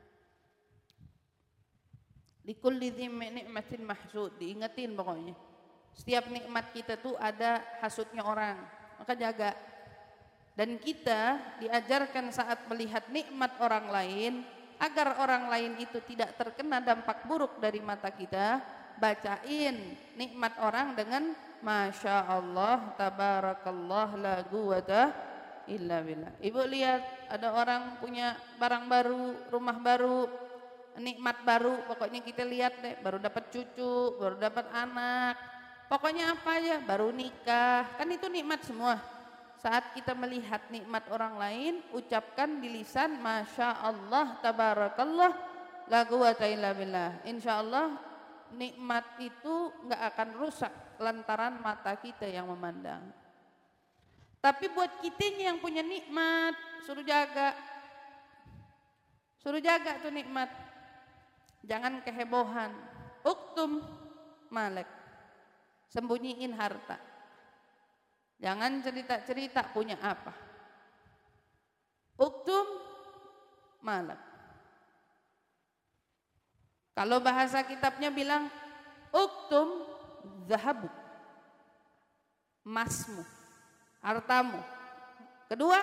Likulli dzi ni'matin mahsud, diingetin pokoknya. Setiap nikmat kita tuh ada hasudnya orang, maka jaga. Dan kita diajarkan saat melihat nikmat orang lain, agar orang lain itu tidak terkena dampak buruk dari mata kita, bacain nikmat orang dengan Masya Allah, tabarakallah, la quwwata illa billah. Ibu lihat ada orang punya barang baru, rumah baru, nikmat baru, pokoknya kita lihat deh, baru dapat cucu, baru dapat anak, pokoknya apa ya, baru nikah, kan itu nikmat semua. Saat kita melihat nikmat orang lain, ucapkan di lisan Masya Allah, tabarakallah, la quwwata illa billah. Insya Allah nikmat itu nggak akan rusak lantaran mata kita yang memandang. Tapi buat kitanya yang punya nikmat, suruh jaga tuh nikmat. Jangan kehebohan. Uktum malek, sembunyiin harta. Jangan cerita-cerita punya apa. Uktum malek. Kalau bahasa kitabnya bilang uktum zahabuk, emasmu, hartamu. Kedua,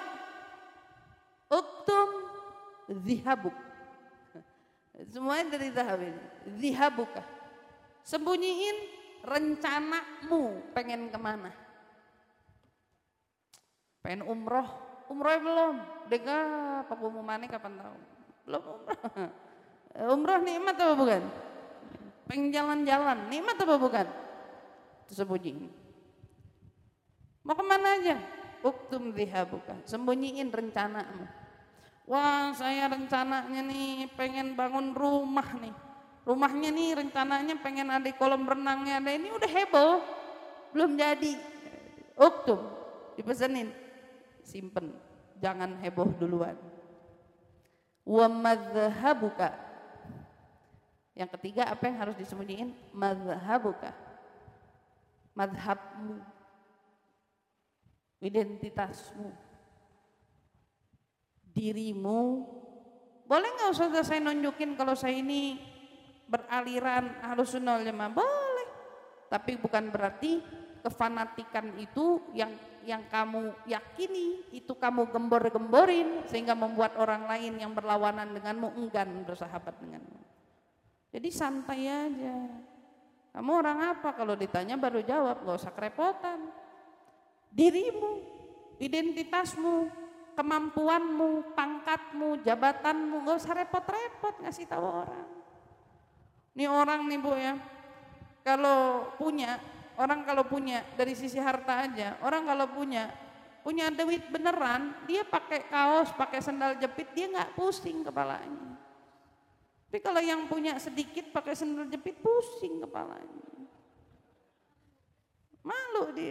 uktum zihabuk. Semuanya dari zahab ini. Zihabuka. Sembunyiin rencanamu pengen kemana. Pengen umroh belum. Dega pengumumannya kapan tahu. Belum umroh. Umroh nikmat apa bukan? Pengen jalan-jalan nikmat apa bukan? Itu sembunyiin. Mau kemana aja? Uktum zihabuka, sembunyiin rencanamu. Wah, saya rencananya nih pengen bangun rumah nih. Rumahnya nih rencananya pengen ada kolam renangnya, ada ini udah heboh, belum jadi. Uktum, dipesenin, simpen, jangan heboh duluan. Wa madhahabuka. Yang ketiga apa yang harus disembunyiin? Madhahabuka, madhabmu, identitasmu, dirimu. Boleh nggak Ustaz saya nunjukin kalau saya ini beraliran Ahlussunnah wal Jamaah? Boleh, tapi bukan berarti kefanatikan itu yang kamu yakini itu kamu gembor-gemborin sehingga membuat orang lain yang berlawanan denganmu enggan bersahabat denganmu. Jadi santai aja. Kamu orang apa? Kalau ditanya baru jawab, gak usah kerepotan. Dirimu, identitasmu, kemampuanmu, pangkatmu, jabatanmu, gak usah repot-repot ngasih tahu orang. Ini orang nih Bu ya, orang kalau punya dari sisi harta aja, orang kalau punya duit beneran, dia pakai kaos, pakai sandal jepit, dia nggak pusing kepalanya. Tapi kalau yang punya sedikit pakai sandal jepit, pusing kepalanya. Malu dia.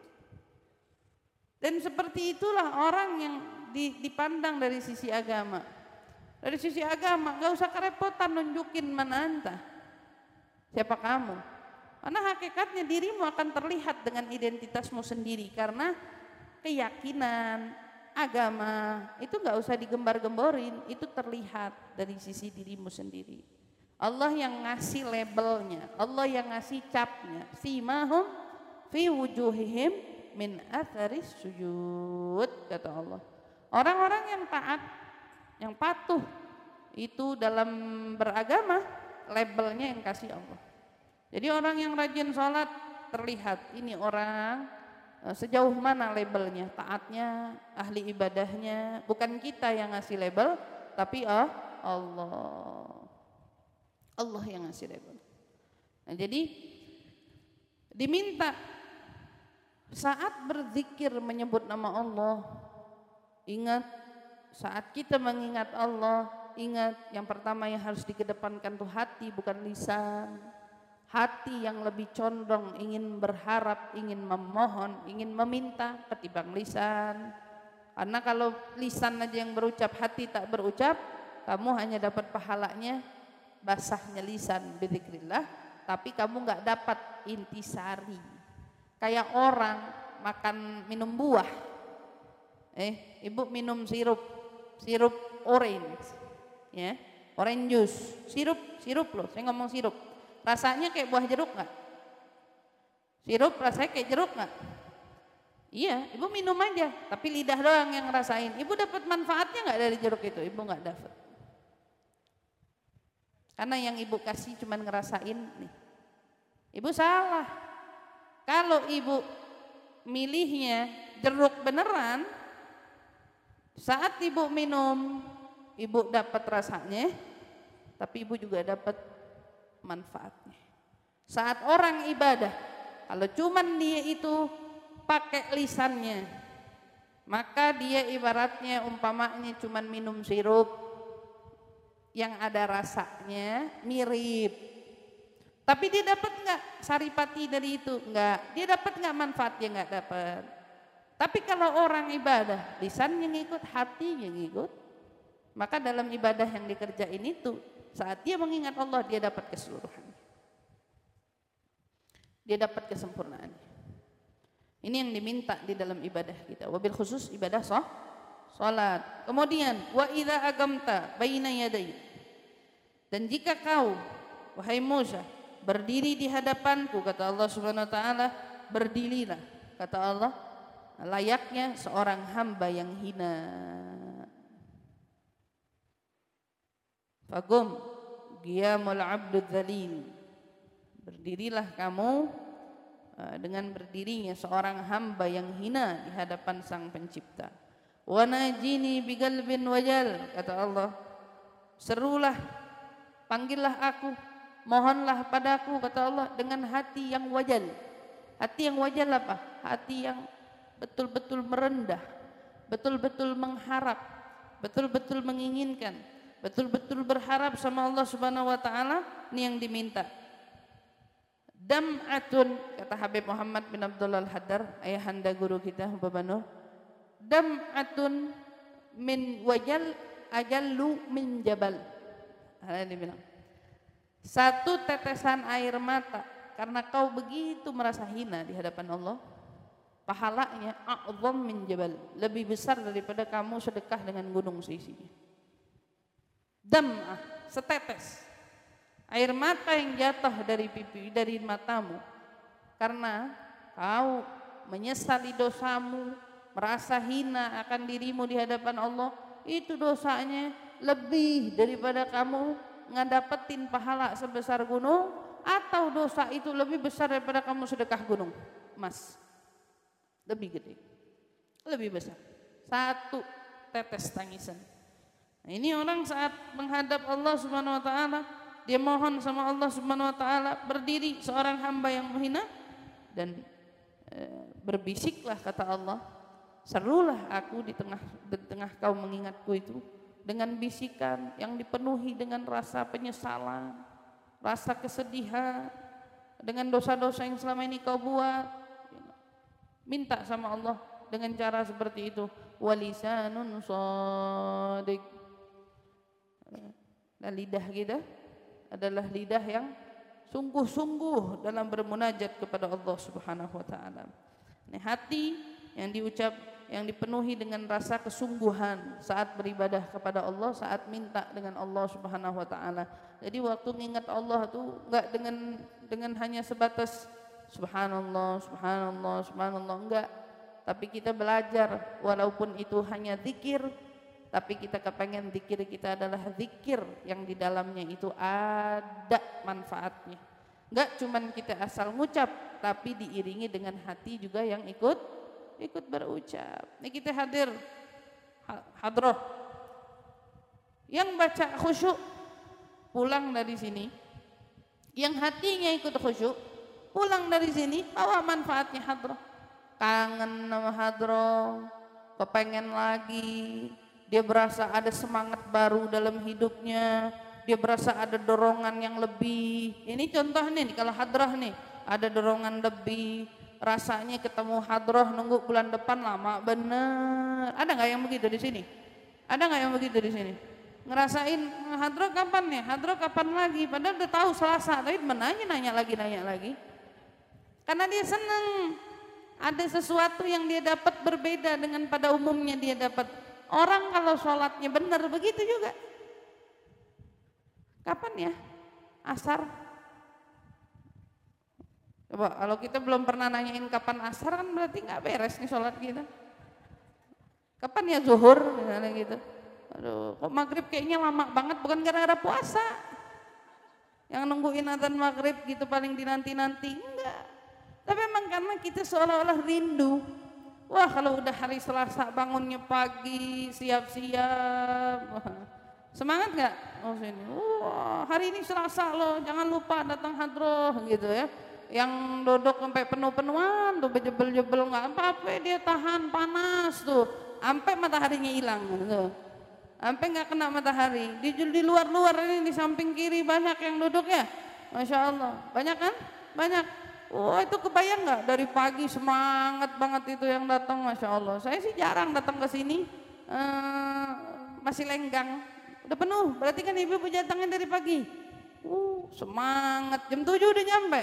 Dan seperti itulah orang yang dipandang dari sisi agama. Dari sisi agama nggak usah kerepotan nunjukin mana anta, siapa kamu. Karena hakikatnya dirimu akan terlihat dengan identitasmu sendiri. Karena keyakinan, agama itu nggak usah digembar-gemborin, itu terlihat dari sisi dirimu sendiri. Allah yang ngasih labelnya, Allah yang ngasih capnya. Simahum fi wujuhihim min atharis sujud, kata Allah. Orang-orang yang taat, yang patuh itu dalam beragama, labelnya yang kasih Allah. Jadi orang yang rajin sholat terlihat ini orang sejauh mana labelnya, taatnya, ahli ibadahnya. Bukan kita yang ngasih label, tapi Allah yang ngasih label. Nah, jadi diminta saat berzikir menyebut nama Allah, ingat saat kita mengingat Allah, ingat yang pertama yang harus dikedepankan tuh hati, bukan lisan. Hati yang lebih condong ingin berharap, ingin memohon, ingin meminta ketimbang lisan. Karena kalau lisan aja yang berucap, hati tak berucap, kamu hanya dapat pahalanya basahnya lisan bidzikrillah, tapi kamu nggak dapat intisari. Kayak orang makan minum buah, ibu minum sirup orange, ya, orange juice, sirup loh, saya ngomong sirup. Rasanya kayak buah jeruk nggak? Sirup rasanya kayak jeruk nggak? Iya, ibu minum aja, tapi lidah doang yang ngerasain. Ibu dapat manfaatnya nggak dari jeruk itu? Ibu nggak dapat. Karena yang ibu kasih cuma ngerasain nih. Ibu salah. Kalau ibu milihnya jeruk beneran, saat ibu minum, ibu dapat rasanya, tapi ibu juga dapat manfaatnya. Saat orang ibadah, kalau cuman dia itu pakai lisannya, maka dia ibaratnya umpamanya cuman minum sirup yang ada rasanya mirip. Tapi dia dapat nggak saripati dari itu? Nggak. Dia dapat nggak manfaat? Dia nggak dapat. Tapi kalau orang ibadah, lisan yang ikut, hati yang ikut, maka dalam ibadah yang dikerjain itu, saat dia mengingat Allah, dia dapat keseluruhan. Dia dapat kesempurnaan. Ini yang diminta di dalam ibadah kita. Wabil khusus ibadah salat. Kemudian wa idza agamta baina yaday. Dan jika kau wahai Musa berdiri di hadapanku, kata Allah Subhanahu wa taala, berdirilah, kata Allah, layaknya seorang hamba yang hina. Fagum qiyamul abdul dzalil. Berdirilah kamu dengan berdirinya seorang hamba yang hina di hadapan Sang Pencipta. Wa najini biqalbin wajal, kata Allah, serulah, panggillah aku, mohonlah padaku, kata Allah, dengan hati yang wajal. Hati yang wajal apa? Hati yang betul-betul merendah, betul-betul mengharap, betul-betul menginginkan, betul-betul berharap sama Allah Subhanahu wa taala. Ini yang diminta. Dam'atun, kata Habib Muhammad bin Abdullah Al-Haddar, ayahanda guru kita Babanur, dam'atun min wajal ajallu min jabal. Ada dibilang satu tetesan air mata karena kau begitu merasa hina di hadapan Allah, pahalanya a'zam min jabal, lebih besar daripada kamu sedekah dengan gunung seisinya. Dam'ah, setetes air mata yang jatuh dari pipi, dari matamu, karena kau menyesali dosamu, merasa hina akan dirimu di hadapan Allah, itu dosanya lebih daripada kamu ngedapetin pahala sebesar gunung atau dosa itu lebih besar daripada kamu sedekah gunung emas? Lebih gede, lebih besar. Satu tetes tangisan. Nah, ini orang saat menghadap Allah Subhanahu wa taala, dia mohon sama Allah Subhanahu wa taala, berdiri seorang hamba yang menghina dan berbisiklah kata Allah, serulah aku di tengah kau mengingatku itu dengan bisikan yang dipenuhi dengan rasa penyesalan, rasa kesedihan dengan dosa-dosa yang selama ini kau buat. Minta sama Allah dengan cara seperti itu. Walisanun shadiq. Dan lidah kita adalah lidah yang sungguh-sungguh dalam bermunajat kepada Allah Subhanahu wa taala. Ini hati yang dipenuhi dengan rasa kesungguhan saat beribadah kepada Allah, saat minta dengan Allah Subhanahu wa taala. Jadi waktu mengingat Allah itu enggak dengan hanya sebatas subhanallah, subhanallah, subhanallah, enggak. Tapi kita belajar walaupun itu hanya zikir, tapi kita kepengen zikir kita adalah zikir yang di dalamnya itu ada manfaatnya. Enggak cuman kita asal ngucap, tapi diiringi dengan hati juga yang ikut berucap. Ini kita hadir hadroh. Yang baca khusyuk pulang dari sini, yang hatinya ikut khusyuk pulang dari sini bawa manfaatnya hadroh. Kangen sama hadroh, kepengen lagi, dia berasa ada semangat baru dalam hidupnya, dia berasa ada dorongan yang lebih. Ini contoh nih, kalau hadroh nih ada dorongan lebih, rasanya ketemu hadroh nunggu bulan depan lama bener. Ada nggak yang begitu di sini? Ada nggak yang begitu di sini? Ngerasain hadroh kapan nih? Hadroh kapan lagi? Padahal udah tahu Selasa, tapi nanya lagi. Karena dia seneng, ada sesuatu yang dia dapat berbeda dengan pada umumnya dia dapat. Orang kalau sholatnya benar begitu juga. Kapan ya? Asar. Coba kalau kita belum pernah nanyain kapan asar kan berarti nggak beres nih sholat kita. Kapan ya zuhur misalnya gitu. Aduh, kok maghrib kayaknya lama banget, bukan gara-gara puasa. Yang nungguin adzan maghrib gitu paling dinanti-nanti, enggak. Tapi memang karena kita seolah-olah rindu. Wah, kalau udah hari Selasa bangunnya pagi, siap-siap. Wah, semangat nggak? Oh sini. Wah, hari ini Selasa loh, jangan lupa datang hadroh gitu ya. Yang duduk sampai penuh-penuhan tuh bejebel-jebel nggak apa-apa, dia tahan panas tuh, sampai mataharinya hilang gitu. Sampai nggak kena matahari. Di luar-luar ini di samping kiri banyak yang duduk ya. Masya Allah, banyak kan? Banyak. Oh itu kebayang nggak dari pagi semangat banget itu yang datang, Masya Allah. Saya sih jarang datang ke sini, masih lenggang. Udah penuh, berarti kan ibu-ibu datangnya dari pagi. Semangat, jam 7 udah nyampe.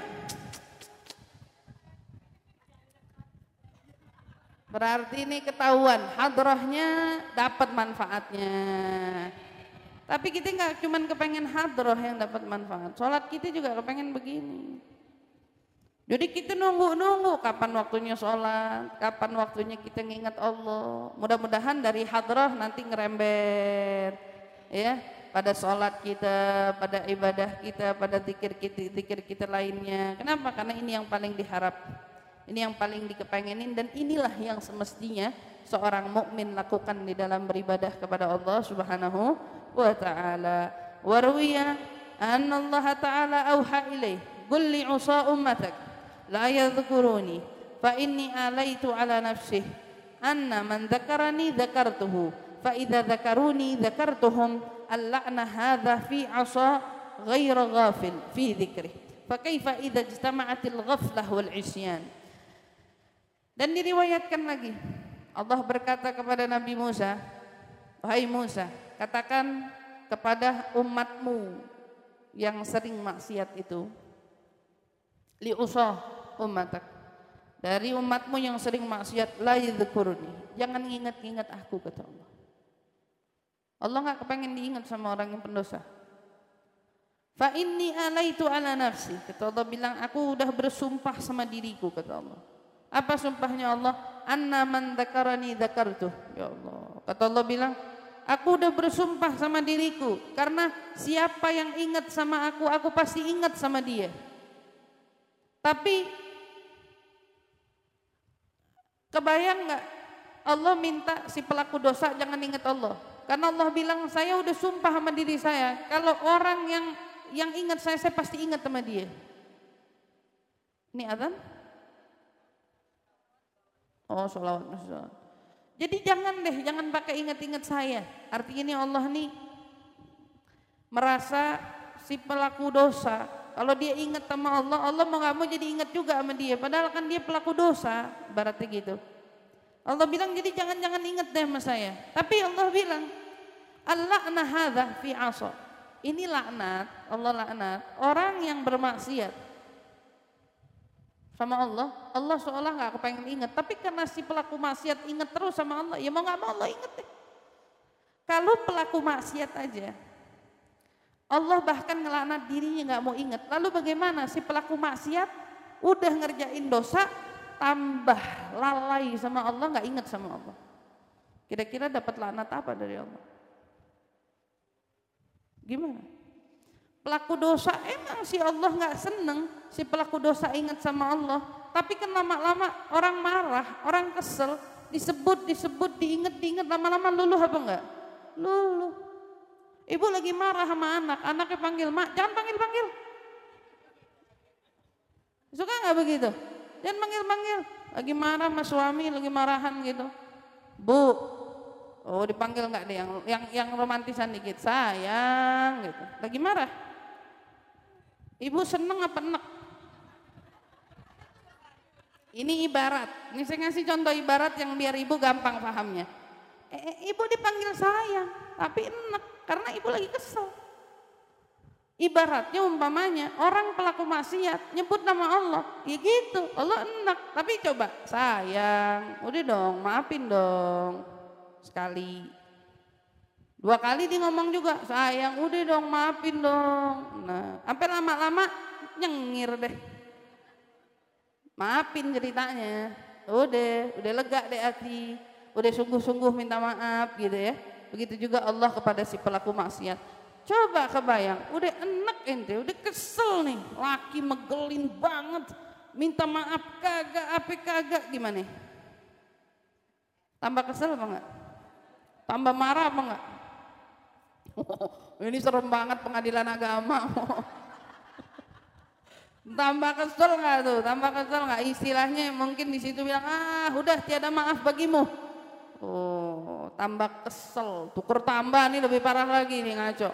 Berarti ini ketahuan, hadrohnya dapat manfaatnya. Tapi kita nggak cuman kepengen hadroh yang dapat manfaat, sholat kita juga kepengen begini. Jadi kita nunggu kapan waktunya sholat, kapan waktunya kita ngingat Allah. Mudah-mudahan dari hadroh nanti ngerembet, ya, pada sholat kita, pada ibadah kita, pada zikir kita lainnya. Kenapa? Karena ini yang paling diharap, ini yang paling dikepengenin, dan inilah yang semestinya seorang mukmin lakukan di dalam beribadah kepada Allah Subhanahu wa Ta'ala. Warwiya anna Allah Ta'ala auha ilaih qul li usa ummatak la yadhkuruni fa inni alaitu ala nafsih anna man dzakarani dzakartuhu fa idza dzakaruni dzakartuhum al-la'na hadza fi 'asa ghaira ghafil fi dzikrih fa kaifa idza ijtama'atil ghaflah wal 'isyan. Dan diriwayatkan lagi Allah berkata kepada Nabi Musa, wahai Musa, katakan kepada umatmu yang sering maksiat itu, li'usah ummatak, dari umatmu yang sering maksiat, la yadhkuruni, jangan ingat-ingat aku, kata Allah. Allah enggak kepengen diingat sama orang yang pendosa. Fa inni alaitu ala nafsi, kata Allah bilang, aku udah bersumpah sama diriku, kata Allah. Apa sumpahnya Allah? Anna man dzakarani dzakartuh. Ya Allah, kata Allah bilang, Aku udah bersumpah sama diriku, karena siapa yang ingat sama aku pasti ingat sama dia. Tapi kebayang nggak Allah minta si pelaku dosa jangan ingat Allah? Karena Allah bilang saya udah sumpah sama diri saya, kalau orang yang ingat saya pasti ingat sama dia. Ini adzan? Oh, sholawat. Jadi jangan pakai ingat-ingat saya. Artinya ini Allah nih merasa si pelaku dosa, kalau dia ingat sama Allah, Allah mau gak mau jadi ingat juga sama dia. Padahal kan dia pelaku dosa, ibaratnya gitu. Allah bilang jadi jangan ingat deh sama saya. Tapi Allah bilang, al-la'na hadza fi 'asa. Ini laknat, Allah laknat orang yang bermaksiat sama Allah. Allah seolah gak kepengen ingat, tapi karena si pelaku maksiat ingat terus sama Allah, ya mau gak mau Allah ingat deh. Kalau pelaku maksiat aja Allah bahkan ngelaknat dirinya gak mau ingat, lalu bagaimana si pelaku maksiat udah ngerjain dosa tambah lalai sama Allah, gak ingat sama Allah. Kira-kira dapat laknat apa dari Allah? Gimana? Pelaku dosa emang si Allah gak seneng si pelaku dosa ingat sama Allah, tapi kan lama-lama orang marah, orang kesel, disebut, diinget, lama-lama luluh apa enggak? Luluh. Ibu lagi marah sama anaknya panggil, mak jangan panggil. Suka nggak begitu? Jangan panggil. Lagi marah sama suami, lagi marahan gitu. Bu, oh dipanggil nggak deh yang romantisan dikit, sayang gitu. Lagi marah. Ibu seneng apa enak? Ini ibarat. Ini saya ngasih contoh ibarat yang biar ibu gampang pahamnya. Ibu dipanggil sayang, tapi enak karena ibu lagi kesel. Ibaratnya umpamanya orang pelaku maksiat nyebut nama Allah, ya gitu, Allah enak. Tapi coba sayang, udah dong, maafin dong. Sekali, 2 kali dia ngomong juga, sayang, udah dong, maafin dong. Nah, sampai lama-lama nyengir deh. Maafin ceritanya, udah lega deh hati, udah sungguh-sungguh minta maaf gitu ya. Begitu juga Allah kepada si pelaku maksiat. Coba kebayang, udah enak ente, udah kesel nih, laki megelin banget, minta maaf kagak, gimana? Tambah kesel apa enggak? Tambah marah apa enggak? Ini serem banget pengadilan agama. Tambah kesel nggak tuh? Tambah kesel nggak? Istilahnya mungkin di situ bilang, udah tiada maaf bagimu. Oh, tambah kesel. Tuker tambah nih lebih parah lagi nih ngaco.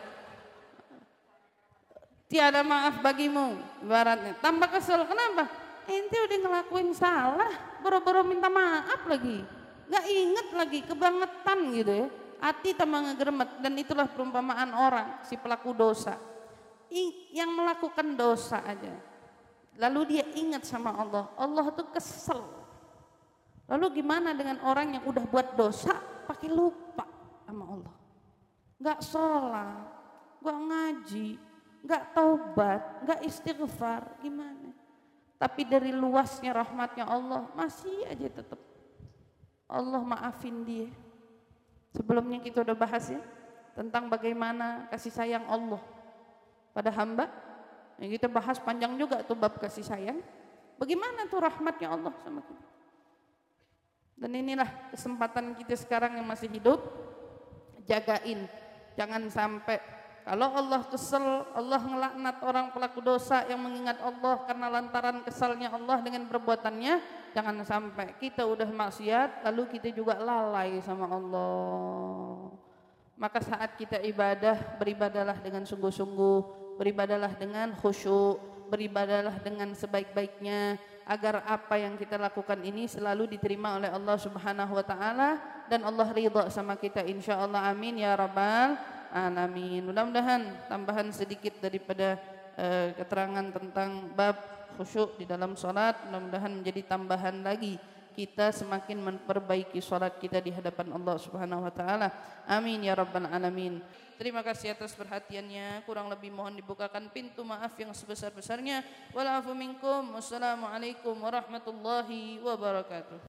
Tiada maaf bagimu, ibaratnya. Tambah kesel. Kenapa? Ente udah ngelakuin salah, boro-boro minta maaf lagi. Nggak inget lagi, kebangetan gitu ya. Hati tambah ngegeremet, dan itulah perumpamaan orang si pelaku dosa. Yang melakukan dosa aja. Lalu dia ingat sama Allah, Allah tuh kesel. Lalu gimana dengan orang yang udah buat dosa, pakai lupa sama Allah. Gak sholat, gak ngaji, gak taubat, gak istighfar, gimana? Tapi dari luasnya rahmatnya Allah, masih aja tetap Allah maafin dia. Sebelumnya kita udah bahas ya, tentang bagaimana kasih sayang Allah pada hamba. Yang kita bahas panjang juga tuh bab kasih sayang. Bagaimana tuh rahmatnya Allah sama kita. Dan inilah kesempatan kita sekarang yang masih hidup, jagain. Jangan sampai kalau Allah kesel, Allah ngelaknat orang pelaku dosa yang mengingat Allah karena lantaran kesalnya Allah dengan perbuatannya, jangan sampai kita udah maksiat lalu kita juga lalai sama Allah. Maka saat kita ibadah, beribadalah dengan sungguh-sungguh, beribadalah dengan khusyuk, beribadalah dengan sebaik-baiknya, agar apa yang kita lakukan ini selalu diterima oleh Allah Subhanahu wa taala dan Allah ridha sama kita insyaallah. Amin ya rabbal alamin. Mudah-mudahan tambahan sedikit daripada keterangan tentang bab khusyuk di dalam salat, mudah-mudahan menjadi tambahan lagi kita semakin memperbaiki salat kita di hadapan Allah Subhanahu wa taala. Amin ya rabbal alamin. Terima kasih atas perhatiannya. Kurang lebih mohon dibukakan pintu maaf yang sebesar-besarnya. Wal afu minkum. Wassalamualaikum warahmatullahi wabarakatuh.